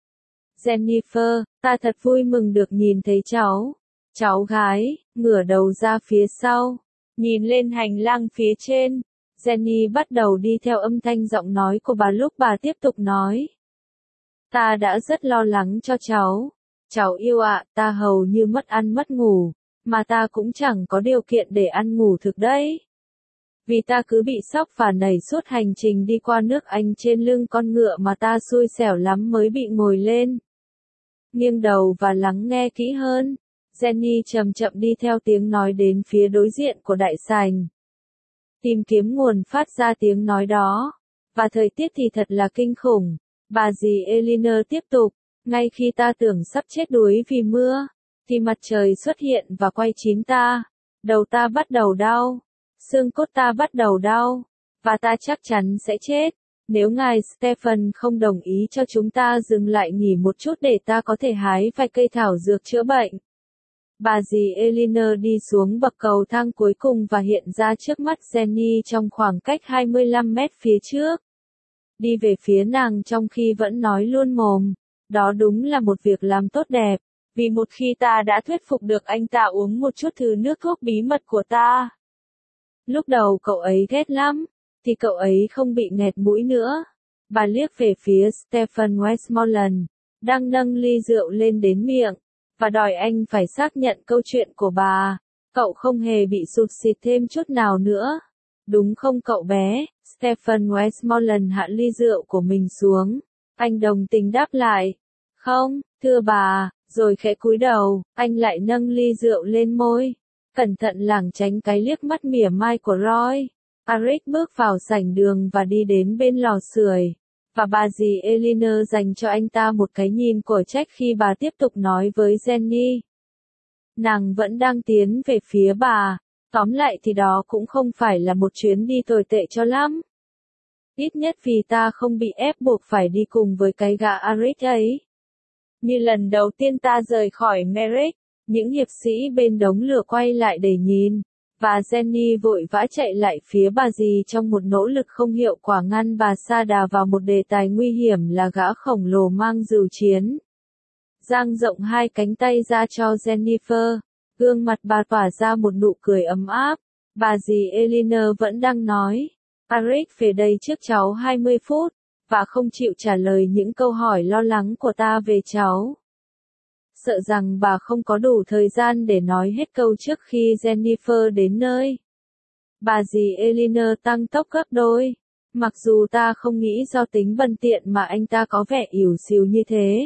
Jennifer, ta thật vui mừng được nhìn thấy cháu. Cháu gái, ngửa đầu ra phía sau, nhìn lên hành lang phía trên. Jenny bắt đầu đi theo âm thanh giọng nói của bà lúc bà tiếp tục nói. Ta đã rất lo lắng cho cháu. Cháu yêu ạ, ta hầu như mất ăn mất ngủ, mà ta cũng chẳng có điều kiện để ăn ngủ thực đấy. Vì ta cứ bị sốc và nảy suốt hành trình đi qua nước Anh trên lưng con ngựa mà ta xui xẻo lắm mới bị ngồi lên. Nghiêng đầu và lắng nghe kỹ hơn, Jenny chậm chậm đi theo tiếng nói đến phía đối diện của đại sảnh. Tìm kiếm nguồn phát ra tiếng nói đó. Và thời tiết thì thật là kinh khủng. Bà dì Eleanor tiếp tục, ngay khi ta tưởng sắp chết đuối vì mưa, thì mặt trời xuất hiện và quay chín ta. Đầu ta bắt đầu đau, xương cốt ta bắt đầu đau, và ta chắc chắn sẽ chết. Nếu ngài Stephen không đồng ý cho chúng ta dừng lại nghỉ một chút để ta có thể hái vài cây thảo dược chữa bệnh. Bà dì Eleanor đi xuống bậc cầu thang cuối cùng và hiện ra trước mắt Jenny trong khoảng cách 25 mét phía trước. Đi về phía nàng trong khi vẫn nói luôn mồm. Đó đúng là một việc làm tốt đẹp, vì một khi ta đã thuyết phục được anh ta uống một chút thứ nước thuốc bí mật của ta. Lúc đầu cậu ấy ghét lắm, thì cậu ấy không bị nghẹt mũi nữa. Bà liếc về phía Stephen Westmoreland, đang nâng ly rượu lên đến miệng, và đòi anh phải xác nhận câu chuyện của bà. Cậu không hề bị sụt sịt thêm chút nào nữa. Đúng không cậu bé? Stephen Westmoreland hạ ly rượu của mình xuống. Anh đồng tình đáp lại. Không, thưa bà, rồi khẽ cúi đầu, anh lại nâng ly rượu lên môi. Cẩn thận lảng tránh cái liếc mắt mỉa mai của Roy. Eric bước vào sảnh đường và đi đến bên lò sưởi. Và bà dì Eleanor dành cho anh ta một cái nhìn của trách khi bà tiếp tục nói với Jenny. Nàng vẫn đang tiến về phía bà. Tóm lại thì đó cũng không phải là một chuyến đi tồi tệ cho lắm. Ít nhất vì ta không bị ép buộc phải đi cùng với cái gã Eric ấy. Như lần đầu tiên ta rời khỏi Merrick, những hiệp sĩ bên đống lửa quay lại để nhìn, và Jenny vội vã chạy lại phía bà dì trong một nỗ lực không hiệu quả ngăn bà sa đà vào một đề tài nguy hiểm là gã khổng lồ mang rìu chiến. Dang rộng hai cánh tay ra cho Jennifer, gương mặt bà tỏa ra một nụ cười ấm áp. Bà dì Eleanor vẫn đang nói, Eric về đây trước cháu 20 phút, và không chịu trả lời những câu hỏi lo lắng của ta về cháu. Sợ rằng bà không có đủ thời gian để nói hết câu trước khi Jennifer đến nơi. Bà dì Eleanor tăng tốc gấp đôi. Mặc dù ta không nghĩ do tính bần tiện mà anh ta có vẻ ỉu xìu như thế.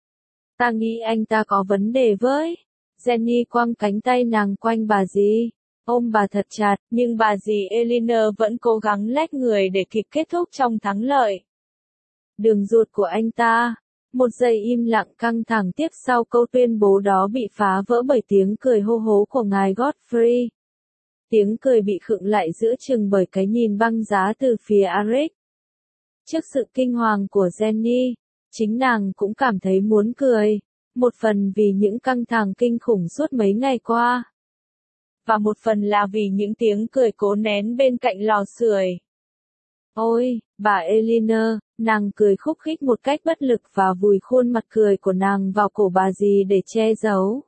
Ta nghĩ anh ta có vấn đề với. Jenny quăng cánh tay nàng quanh bà dì, ôm bà thật chặt, nhưng bà dì Eleanor vẫn cố gắng lách người để kịp kết thúc trong thắng lợi. Đường ruột của anh ta. Một giây im lặng căng thẳng tiếp sau câu tuyên bố đó bị phá vỡ bởi tiếng cười hô hố của ngài Godfrey. Tiếng cười bị khựng lại giữa chừng bởi cái nhìn băng giá từ phía Eric. Trước sự kinh hoàng của Jenny, chính nàng cũng cảm thấy muốn cười, một phần vì những căng thẳng kinh khủng suốt mấy ngày qua. Và một phần là vì những tiếng cười cố nén bên cạnh lò sưởi. Ôi, bà Eleanor, nàng cười khúc khích một cách bất lực và vùi khuôn mặt cười của nàng vào cổ bà dì để che giấu.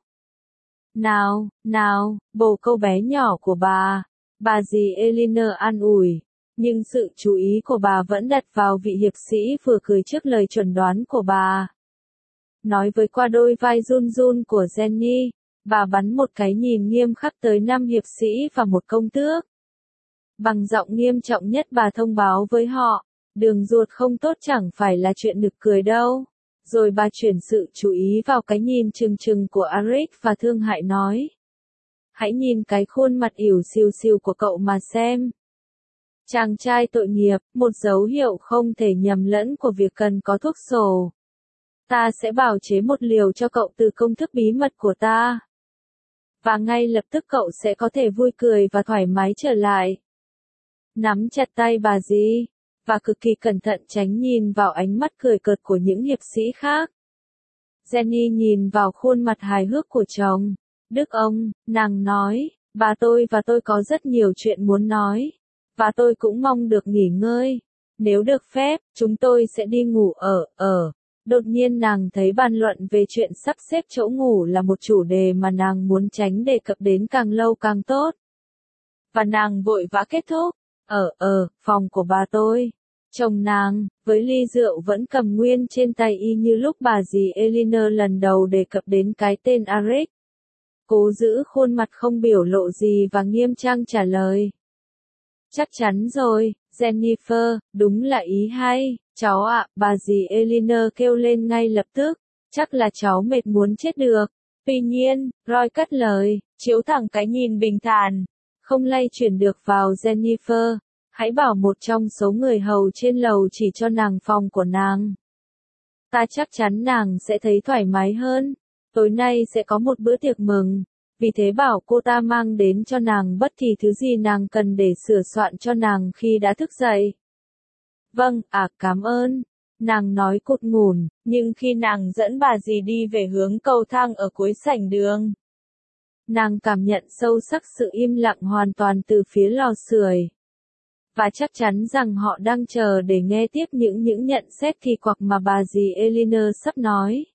Nào, nào, bồ câu bé nhỏ của bà dì Eleanor an ủi, nhưng sự chú ý của bà vẫn đặt vào vị hiệp sĩ vừa cười trước lời chuẩn đoán của bà. Nói với qua đôi vai run run của Jenny, bà bắn một cái nhìn nghiêm khắc tới 5 hiệp sĩ và một công tước. Bằng giọng nghiêm trọng nhất bà thông báo với họ, đường ruột không tốt chẳng phải là chuyện nực cười đâu. Rồi bà chuyển sự chú ý vào cái nhìn trừng trừng của Eric và thương hại nói. Hãy nhìn cái khuôn mặt ỉu xìu xìu của cậu mà xem. Chàng trai tội nghiệp, một dấu hiệu không thể nhầm lẫn của việc cần có thuốc sổ. Ta sẽ bào chế một liều cho cậu từ công thức bí mật của ta. Và ngay lập tức cậu sẽ có thể vui cười và thoải mái trở lại. Nắm chặt tay bà dì, và cực kỳ cẩn thận tránh nhìn vào ánh mắt cười cợt của những hiệp sĩ khác. Jenny nhìn vào khuôn mặt hài hước của chồng. Đức ông, nàng nói, bà tôi và tôi có rất nhiều chuyện muốn nói. Và tôi cũng mong được nghỉ ngơi. Nếu được phép, chúng tôi sẽ đi ngủ ở. Đột nhiên nàng thấy bàn luận về chuyện sắp xếp chỗ ngủ là một chủ đề mà nàng muốn tránh đề cập đến càng lâu càng tốt. Và nàng vội vã kết thúc. Phòng của bà tôi. Chồng nàng, với ly rượu vẫn cầm nguyên trên tay y như lúc bà dì Eleanor lần đầu đề cập đến cái tên Eric. Cố giữ khuôn mặt không biểu lộ gì và nghiêm trang trả lời. Chắc chắn rồi, Jennifer, đúng là ý hay, cháu ạ, bà dì Eleanor kêu lên ngay lập tức, chắc là cháu mệt muốn chết được. Tuy nhiên, Roy cắt lời, chiếu thẳng cái nhìn bình thản, không lay chuyển được vào Jennifer, hãy bảo một trong số người hầu trên lầu chỉ cho nàng phòng của nàng. Ta chắc chắn nàng sẽ thấy thoải mái hơn, tối nay sẽ có một bữa tiệc mừng. Vì thế bảo cô ta mang đến cho nàng bất kỳ thứ gì nàng cần để sửa soạn cho nàng khi đã thức dậy. Vâng, cảm ơn. Nàng nói cụt ngủn, nhưng khi nàng dẫn bà dì đi về hướng cầu thang ở cuối sảnh đường, nàng cảm nhận sâu sắc sự im lặng hoàn toàn từ phía lò sưởi. Và chắc chắn rằng họ đang chờ để nghe tiếp những nhận xét kỳ quặc mà bà dì Eleanor sắp nói.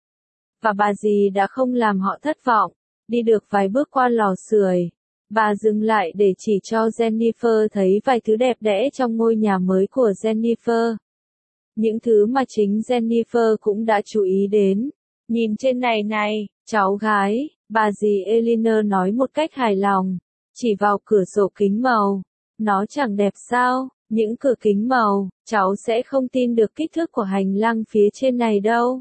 Và bà dì đã không làm họ thất vọng. Đi được vài bước qua lò sưởi, bà dừng lại để chỉ cho Jennifer thấy vài thứ đẹp đẽ trong ngôi nhà mới của Jennifer. Những thứ mà chính Jennifer cũng đã chú ý đến. Nhìn trên này, cháu gái, bà dì Eleanor nói một cách hài lòng, chỉ vào cửa sổ kính màu. Nó chẳng đẹp sao, những cửa kính màu, cháu sẽ không tin được kích thước của hành lang phía trên này đâu.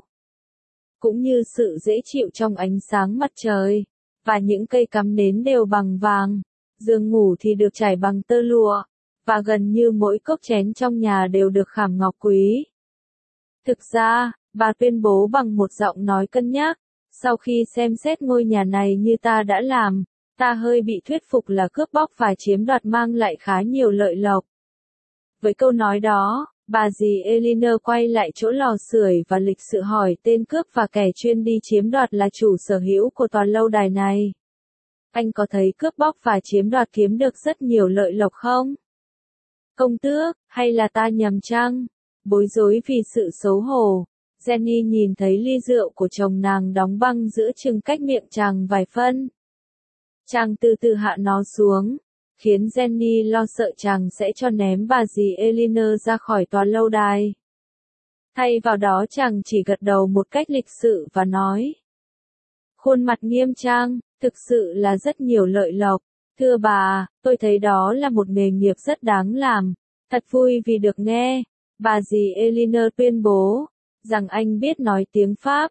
Cũng như sự dễ chịu trong ánh sáng mặt trời. Và những cây cắm nến đều bằng vàng, giường ngủ thì được trải bằng tơ lụa, và gần như mỗi cốc chén trong nhà đều được khảm ngọc quý. Thực ra, bà tuyên bố bằng một giọng nói cân nhắc, sau khi xem xét ngôi nhà này như ta đã làm, ta hơi bị thuyết phục là cướp bóc và chiếm đoạt mang lại khá nhiều lợi lộc. Với câu nói đó, bà dì Eleanor quay lại chỗ lò sưởi và lịch sự hỏi tên cướp và kẻ chuyên đi chiếm đoạt là chủ sở hữu của tòa lâu đài này. Anh có thấy cướp bóc và chiếm đoạt kiếm được rất nhiều lợi lộc không? Công tước, hay là ta nhầm chăng? Bối rối vì sự xấu hổ, Jenny nhìn thấy ly rượu của chồng nàng đóng băng giữa chừng cách miệng chàng vài phân. Chàng từ từ hạ nó xuống, khiến Jenny lo sợ chàng sẽ cho ném bà dì Eleanor ra khỏi tòa lâu đài. Thay vào đó chàng chỉ gật đầu một cách lịch sự và nói. Khuôn mặt nghiêm trang, thực sự là rất nhiều lợi lộc. Thưa bà, tôi thấy đó là một nghề nghiệp rất đáng làm. Thật vui vì được nghe. Bà dì Eleanor tuyên bố, rằng anh biết nói tiếng Pháp.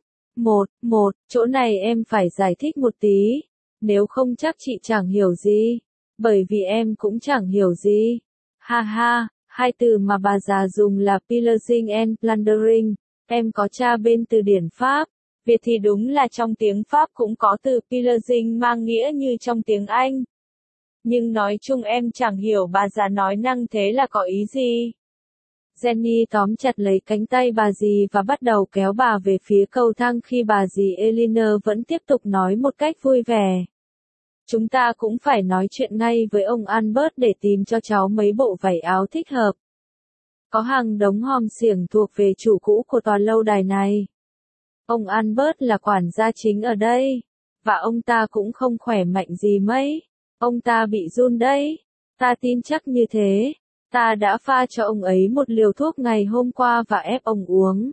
Chỗ này em phải giải thích một tí. Nếu không chắc chị chẳng hiểu gì. Bởi vì em cũng chẳng hiểu gì. Ha ha, hai từ mà bà già dùng là pillaging and plundering. Em có tra bên từ điển Pháp. Việt thì đúng là trong tiếng Pháp cũng có từ pillaging mang nghĩa như trong tiếng Anh. Nhưng nói chung em chẳng hiểu bà già nói năng thế là có ý gì. Jenny tóm chặt lấy cánh tay bà dì và bắt đầu kéo bà về phía cầu thang khi bà dì Eleanor vẫn tiếp tục nói một cách vui vẻ. Chúng ta cũng phải nói chuyện ngay với ông Albert để tìm cho cháu mấy bộ vải áo thích hợp. Có hàng đống hòm xiềng thuộc về chủ cũ của tòa lâu đài này. Ông Albert là quản gia chính ở đây, và ông ta cũng không khỏe mạnh gì mấy. Ông ta bị run đấy. Ta tin chắc như thế. Ta đã pha cho ông ấy một liều thuốc ngày hôm qua và ép ông uống.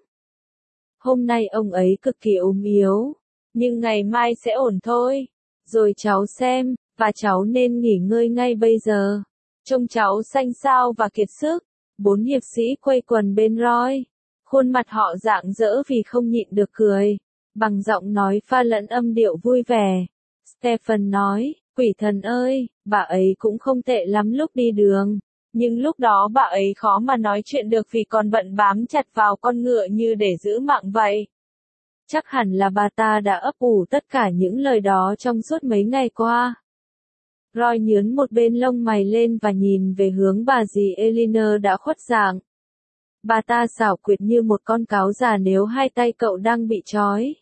Hôm nay ông ấy cực kỳ ốm yếu, nhưng ngày mai sẽ ổn thôi. Rồi cháu xem, và cháu nên nghỉ ngơi ngay bây giờ. Trông cháu xanh xao và kiệt sức. 4 hiệp sĩ quây quần bên Roy. Khuôn mặt họ rạng rỡ vì không nhịn được cười. Bằng giọng nói pha lẫn âm điệu vui vẻ. Stephen nói, quỷ thần ơi, bà ấy cũng không tệ lắm lúc đi đường. Nhưng lúc đó bà ấy khó mà nói chuyện được vì còn bận bám chặt vào con ngựa như để giữ mạng vậy. Chắc hẳn là bà ta đã ấp ủ tất cả những lời đó trong suốt mấy ngày qua. Roy nhướng một bên lông mày lên và nhìn về hướng bà dì Eleanor đã khuất dạng. Bà ta xảo quyệt như một con cáo già nếu hai tay cậu đang bị trói.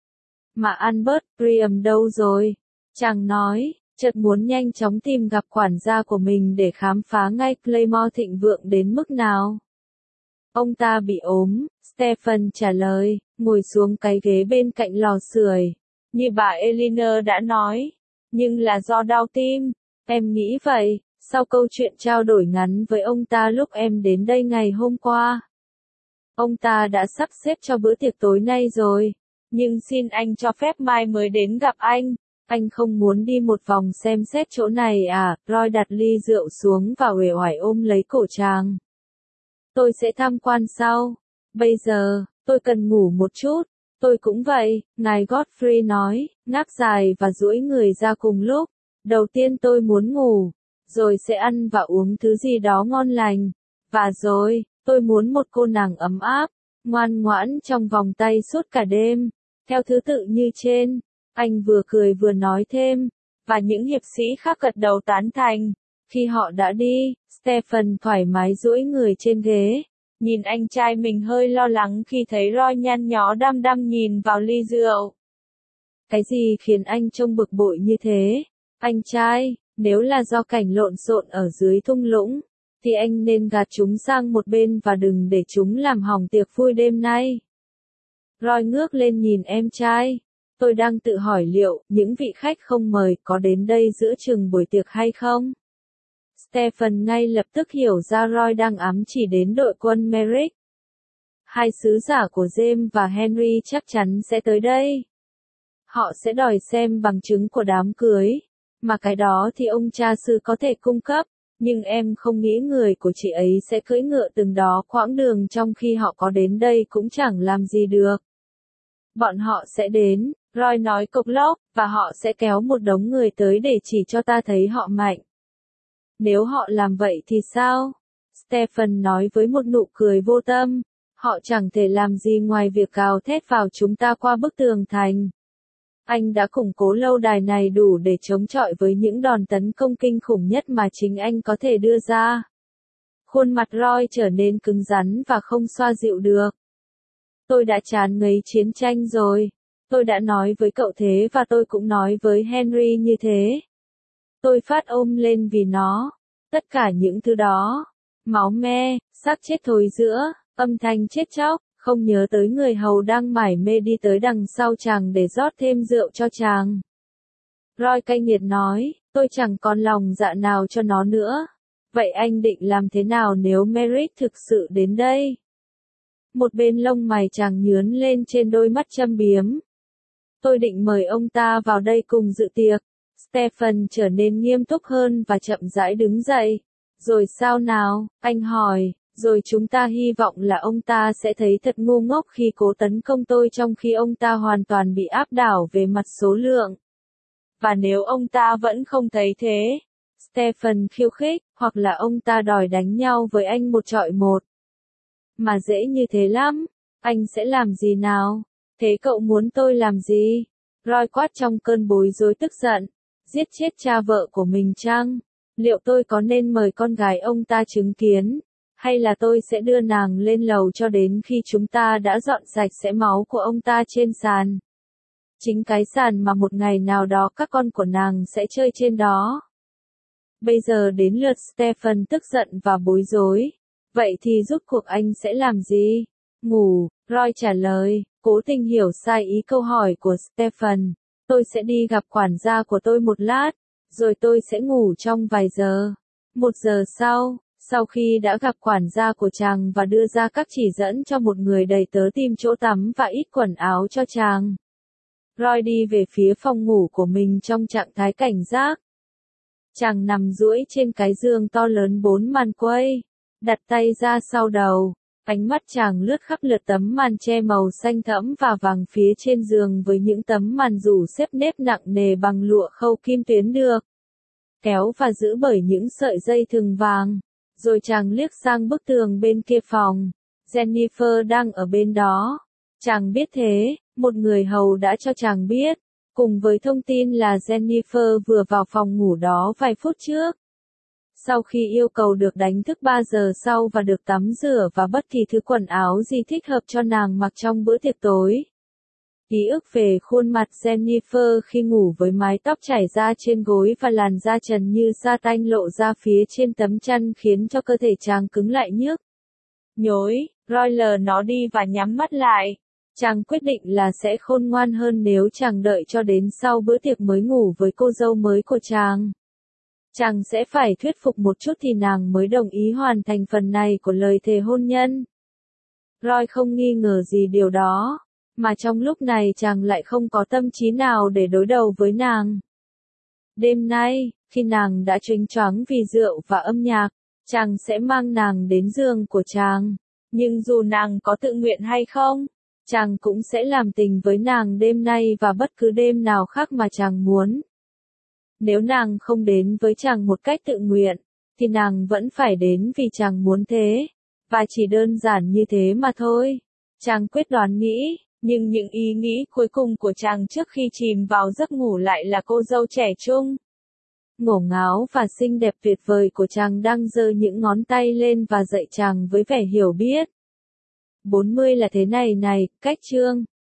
Mà Albert Graham đâu rồi? Chàng nói, chợt muốn nhanh chóng tìm gặp quản gia của mình để khám phá ngay Claymore thịnh vượng đến mức nào. Ông ta bị ốm, Stephen trả lời, ngồi xuống cái ghế bên cạnh lò sưởi. Như bà Eleanor đã nói, nhưng là do đau tim. Em nghĩ vậy, sau câu chuyện trao đổi ngắn với ông ta lúc em đến đây ngày hôm qua. Ông ta đã sắp xếp cho bữa tiệc tối nay rồi, nhưng xin anh cho phép mai mới đến gặp anh. Anh không muốn đi một vòng xem xét chỗ này à? Roy đặt ly rượu xuống và uể oải ôm lấy cổ chàng. Tôi sẽ tham quan sau. Bây giờ, tôi cần ngủ một chút. Tôi cũng vậy, ngài Godfrey nói, ngáp dài và duỗi người ra cùng lúc. Đầu tiên tôi muốn ngủ, rồi sẽ ăn và uống thứ gì đó ngon lành. Và rồi, tôi muốn một cô nàng ấm áp, ngoan ngoãn trong vòng tay suốt cả đêm. Theo thứ tự như trên. Anh vừa cười vừa nói thêm, và những hiệp sĩ khác gật đầu tán thành. Khi họ đã đi, Stephen thoải mái duỗi người trên ghế, nhìn anh trai mình hơi lo lắng khi thấy Roy nhăn nhó đăm đăm nhìn vào ly rượu. Cái gì khiến anh trông bực bội như thế? Anh trai, nếu là do cảnh lộn xộn ở dưới thung lũng, thì anh nên gạt chúng sang một bên và đừng để chúng làm hỏng tiệc vui đêm nay. Roy ngước lên nhìn em trai. Tôi đang tự hỏi liệu, những vị khách không mời có đến đây giữa chừng buổi tiệc hay không? Stephen ngay lập tức hiểu ra Roy đang ám chỉ đến đội quân Merrick. Hai sứ giả của James và Henry chắc chắn sẽ tới đây. Họ sẽ đòi xem bằng chứng của đám cưới, mà cái đó thì ông cha sư có thể cung cấp, nhưng em không nghĩ người của chị ấy sẽ cưỡi ngựa từng đó quãng đường trong khi họ có đến đây cũng chẳng làm gì được. Bọn họ sẽ đến, Roy nói cộc lốc, và họ sẽ kéo một đống người tới để chỉ cho ta thấy họ mạnh. Nếu họ làm vậy thì sao? Stephen nói với một nụ cười vô tâm. Họ chẳng thể làm gì ngoài việc gào thét vào chúng ta qua bức tường thành. Anh đã củng cố lâu đài này đủ để chống chọi với những đòn tấn công kinh khủng nhất mà chính anh có thể đưa ra. Khuôn mặt Roy trở nên cứng rắn và không xoa dịu được. Tôi đã chán ngấy chiến tranh rồi. Tôi đã nói với cậu thế và tôi cũng nói với Henry như thế. Tôi phát ôm lên vì nó. Tất cả những thứ đó. Máu me, xác chết thối rữa, âm thanh chết chóc, không nhớ tới người hầu đang mải mê đi tới đằng sau chàng để rót thêm rượu cho chàng. Roy cay nghiệt nói, tôi chẳng còn lòng dạ nào cho nó nữa. Vậy anh định làm thế nào nếu Merrick thực sự đến đây? Một bên lông mày chàng nhướn lên trên đôi mắt châm biếm. Tôi định mời ông ta vào đây cùng dự tiệc. Stephen trở nên nghiêm túc hơn và chậm rãi đứng dậy. Rồi sao nào, anh hỏi, rồi chúng ta hy vọng là ông ta sẽ thấy thật ngu ngốc khi cố tấn công tôi trong khi ông ta hoàn toàn bị áp đảo về mặt số lượng. Và nếu ông ta vẫn không thấy thế, Stephen khiêu khích, hoặc là ông ta đòi đánh nhau với anh một chọi một. Mà dễ như thế lắm, anh sẽ làm gì nào? Thế cậu muốn tôi làm gì? Roy quát trong cơn bối rối tức giận. Giết chết cha vợ của mình chăng? Liệu tôi có nên mời con gái ông ta chứng kiến? Hay là tôi sẽ đưa nàng lên lầu cho đến khi chúng ta đã dọn sạch sẽ máu của ông ta trên sàn? Chính cái sàn mà một ngày nào đó các con của nàng sẽ chơi trên đó. Bây giờ đến lượt Stephen tức giận và bối rối. Vậy thì rốt cuộc anh sẽ làm gì? Ngủ, Roy trả lời, cố tình hiểu sai ý câu hỏi của Stephen. Tôi sẽ đi gặp quản gia của tôi một lát, rồi tôi sẽ ngủ trong vài giờ. 1 giờ sau khi đã gặp quản gia của chàng và đưa ra các chỉ dẫn cho một người đầy tớ tìm chỗ tắm và ít quần áo cho chàng, Roy đi về phía phòng ngủ của mình trong trạng thái cảnh giác. Chàng nằm duỗi trên cái giường to lớn 4 màn quây, đặt tay ra sau đầu. Ánh mắt chàng lướt khắp lượt tấm màn che màu xanh thẫm và vàng phía trên giường với những tấm màn rủ xếp nếp nặng nề bằng lụa khâu kim tuyến được kéo và giữ bởi những sợi dây thừng vàng. Rồi chàng liếc sang bức tường bên kia phòng. Jennifer đang ở bên đó. Chàng biết thế, một người hầu đã cho chàng biết, cùng với thông tin là Jennifer vừa vào phòng ngủ đó vài phút trước. Sau khi yêu cầu được đánh thức 3 giờ sau và được tắm rửa và bất kỳ thứ quần áo gì thích hợp cho nàng mặc trong bữa tiệc tối. Ký ức về khuôn mặt Jennifer khi ngủ với mái tóc chảy ra trên gối và làn da trần như sa tanh lộ ra phía trên tấm chăn khiến cho cơ thể chàng cứng lại nhức nhối. Roy lờ nó đi và nhắm mắt lại. Chàng quyết định là sẽ khôn ngoan hơn nếu chàng đợi cho đến sau bữa tiệc mới ngủ với cô dâu mới của chàng. Chàng sẽ phải thuyết phục một chút thì nàng mới đồng ý hoàn thành phần này của lời thề hôn nhân. Roy không nghi ngờ gì điều đó, mà trong lúc này chàng lại không có tâm trí nào để đối đầu với nàng. Đêm nay, khi nàng đã choáng choáng vì rượu và âm nhạc, chàng sẽ mang nàng đến giường của chàng. Nhưng dù nàng có tự nguyện hay không, chàng cũng sẽ làm tình với nàng đêm nay và bất cứ đêm nào khác mà chàng muốn. Nếu nàng không đến với chàng một cách tự nguyện, thì nàng vẫn phải đến vì chàng muốn thế, và chỉ đơn giản như thế mà thôi. Chàng quyết đoán nghĩ, nhưng những ý nghĩ cuối cùng của chàng trước khi chìm vào giấc ngủ lại là cô dâu trẻ trung. Ngổ ngáo và xinh đẹp tuyệt vời của chàng đang giơ những ngón tay lên và dạy chàng với vẻ hiểu biết. 40 là thế này này, cách chương.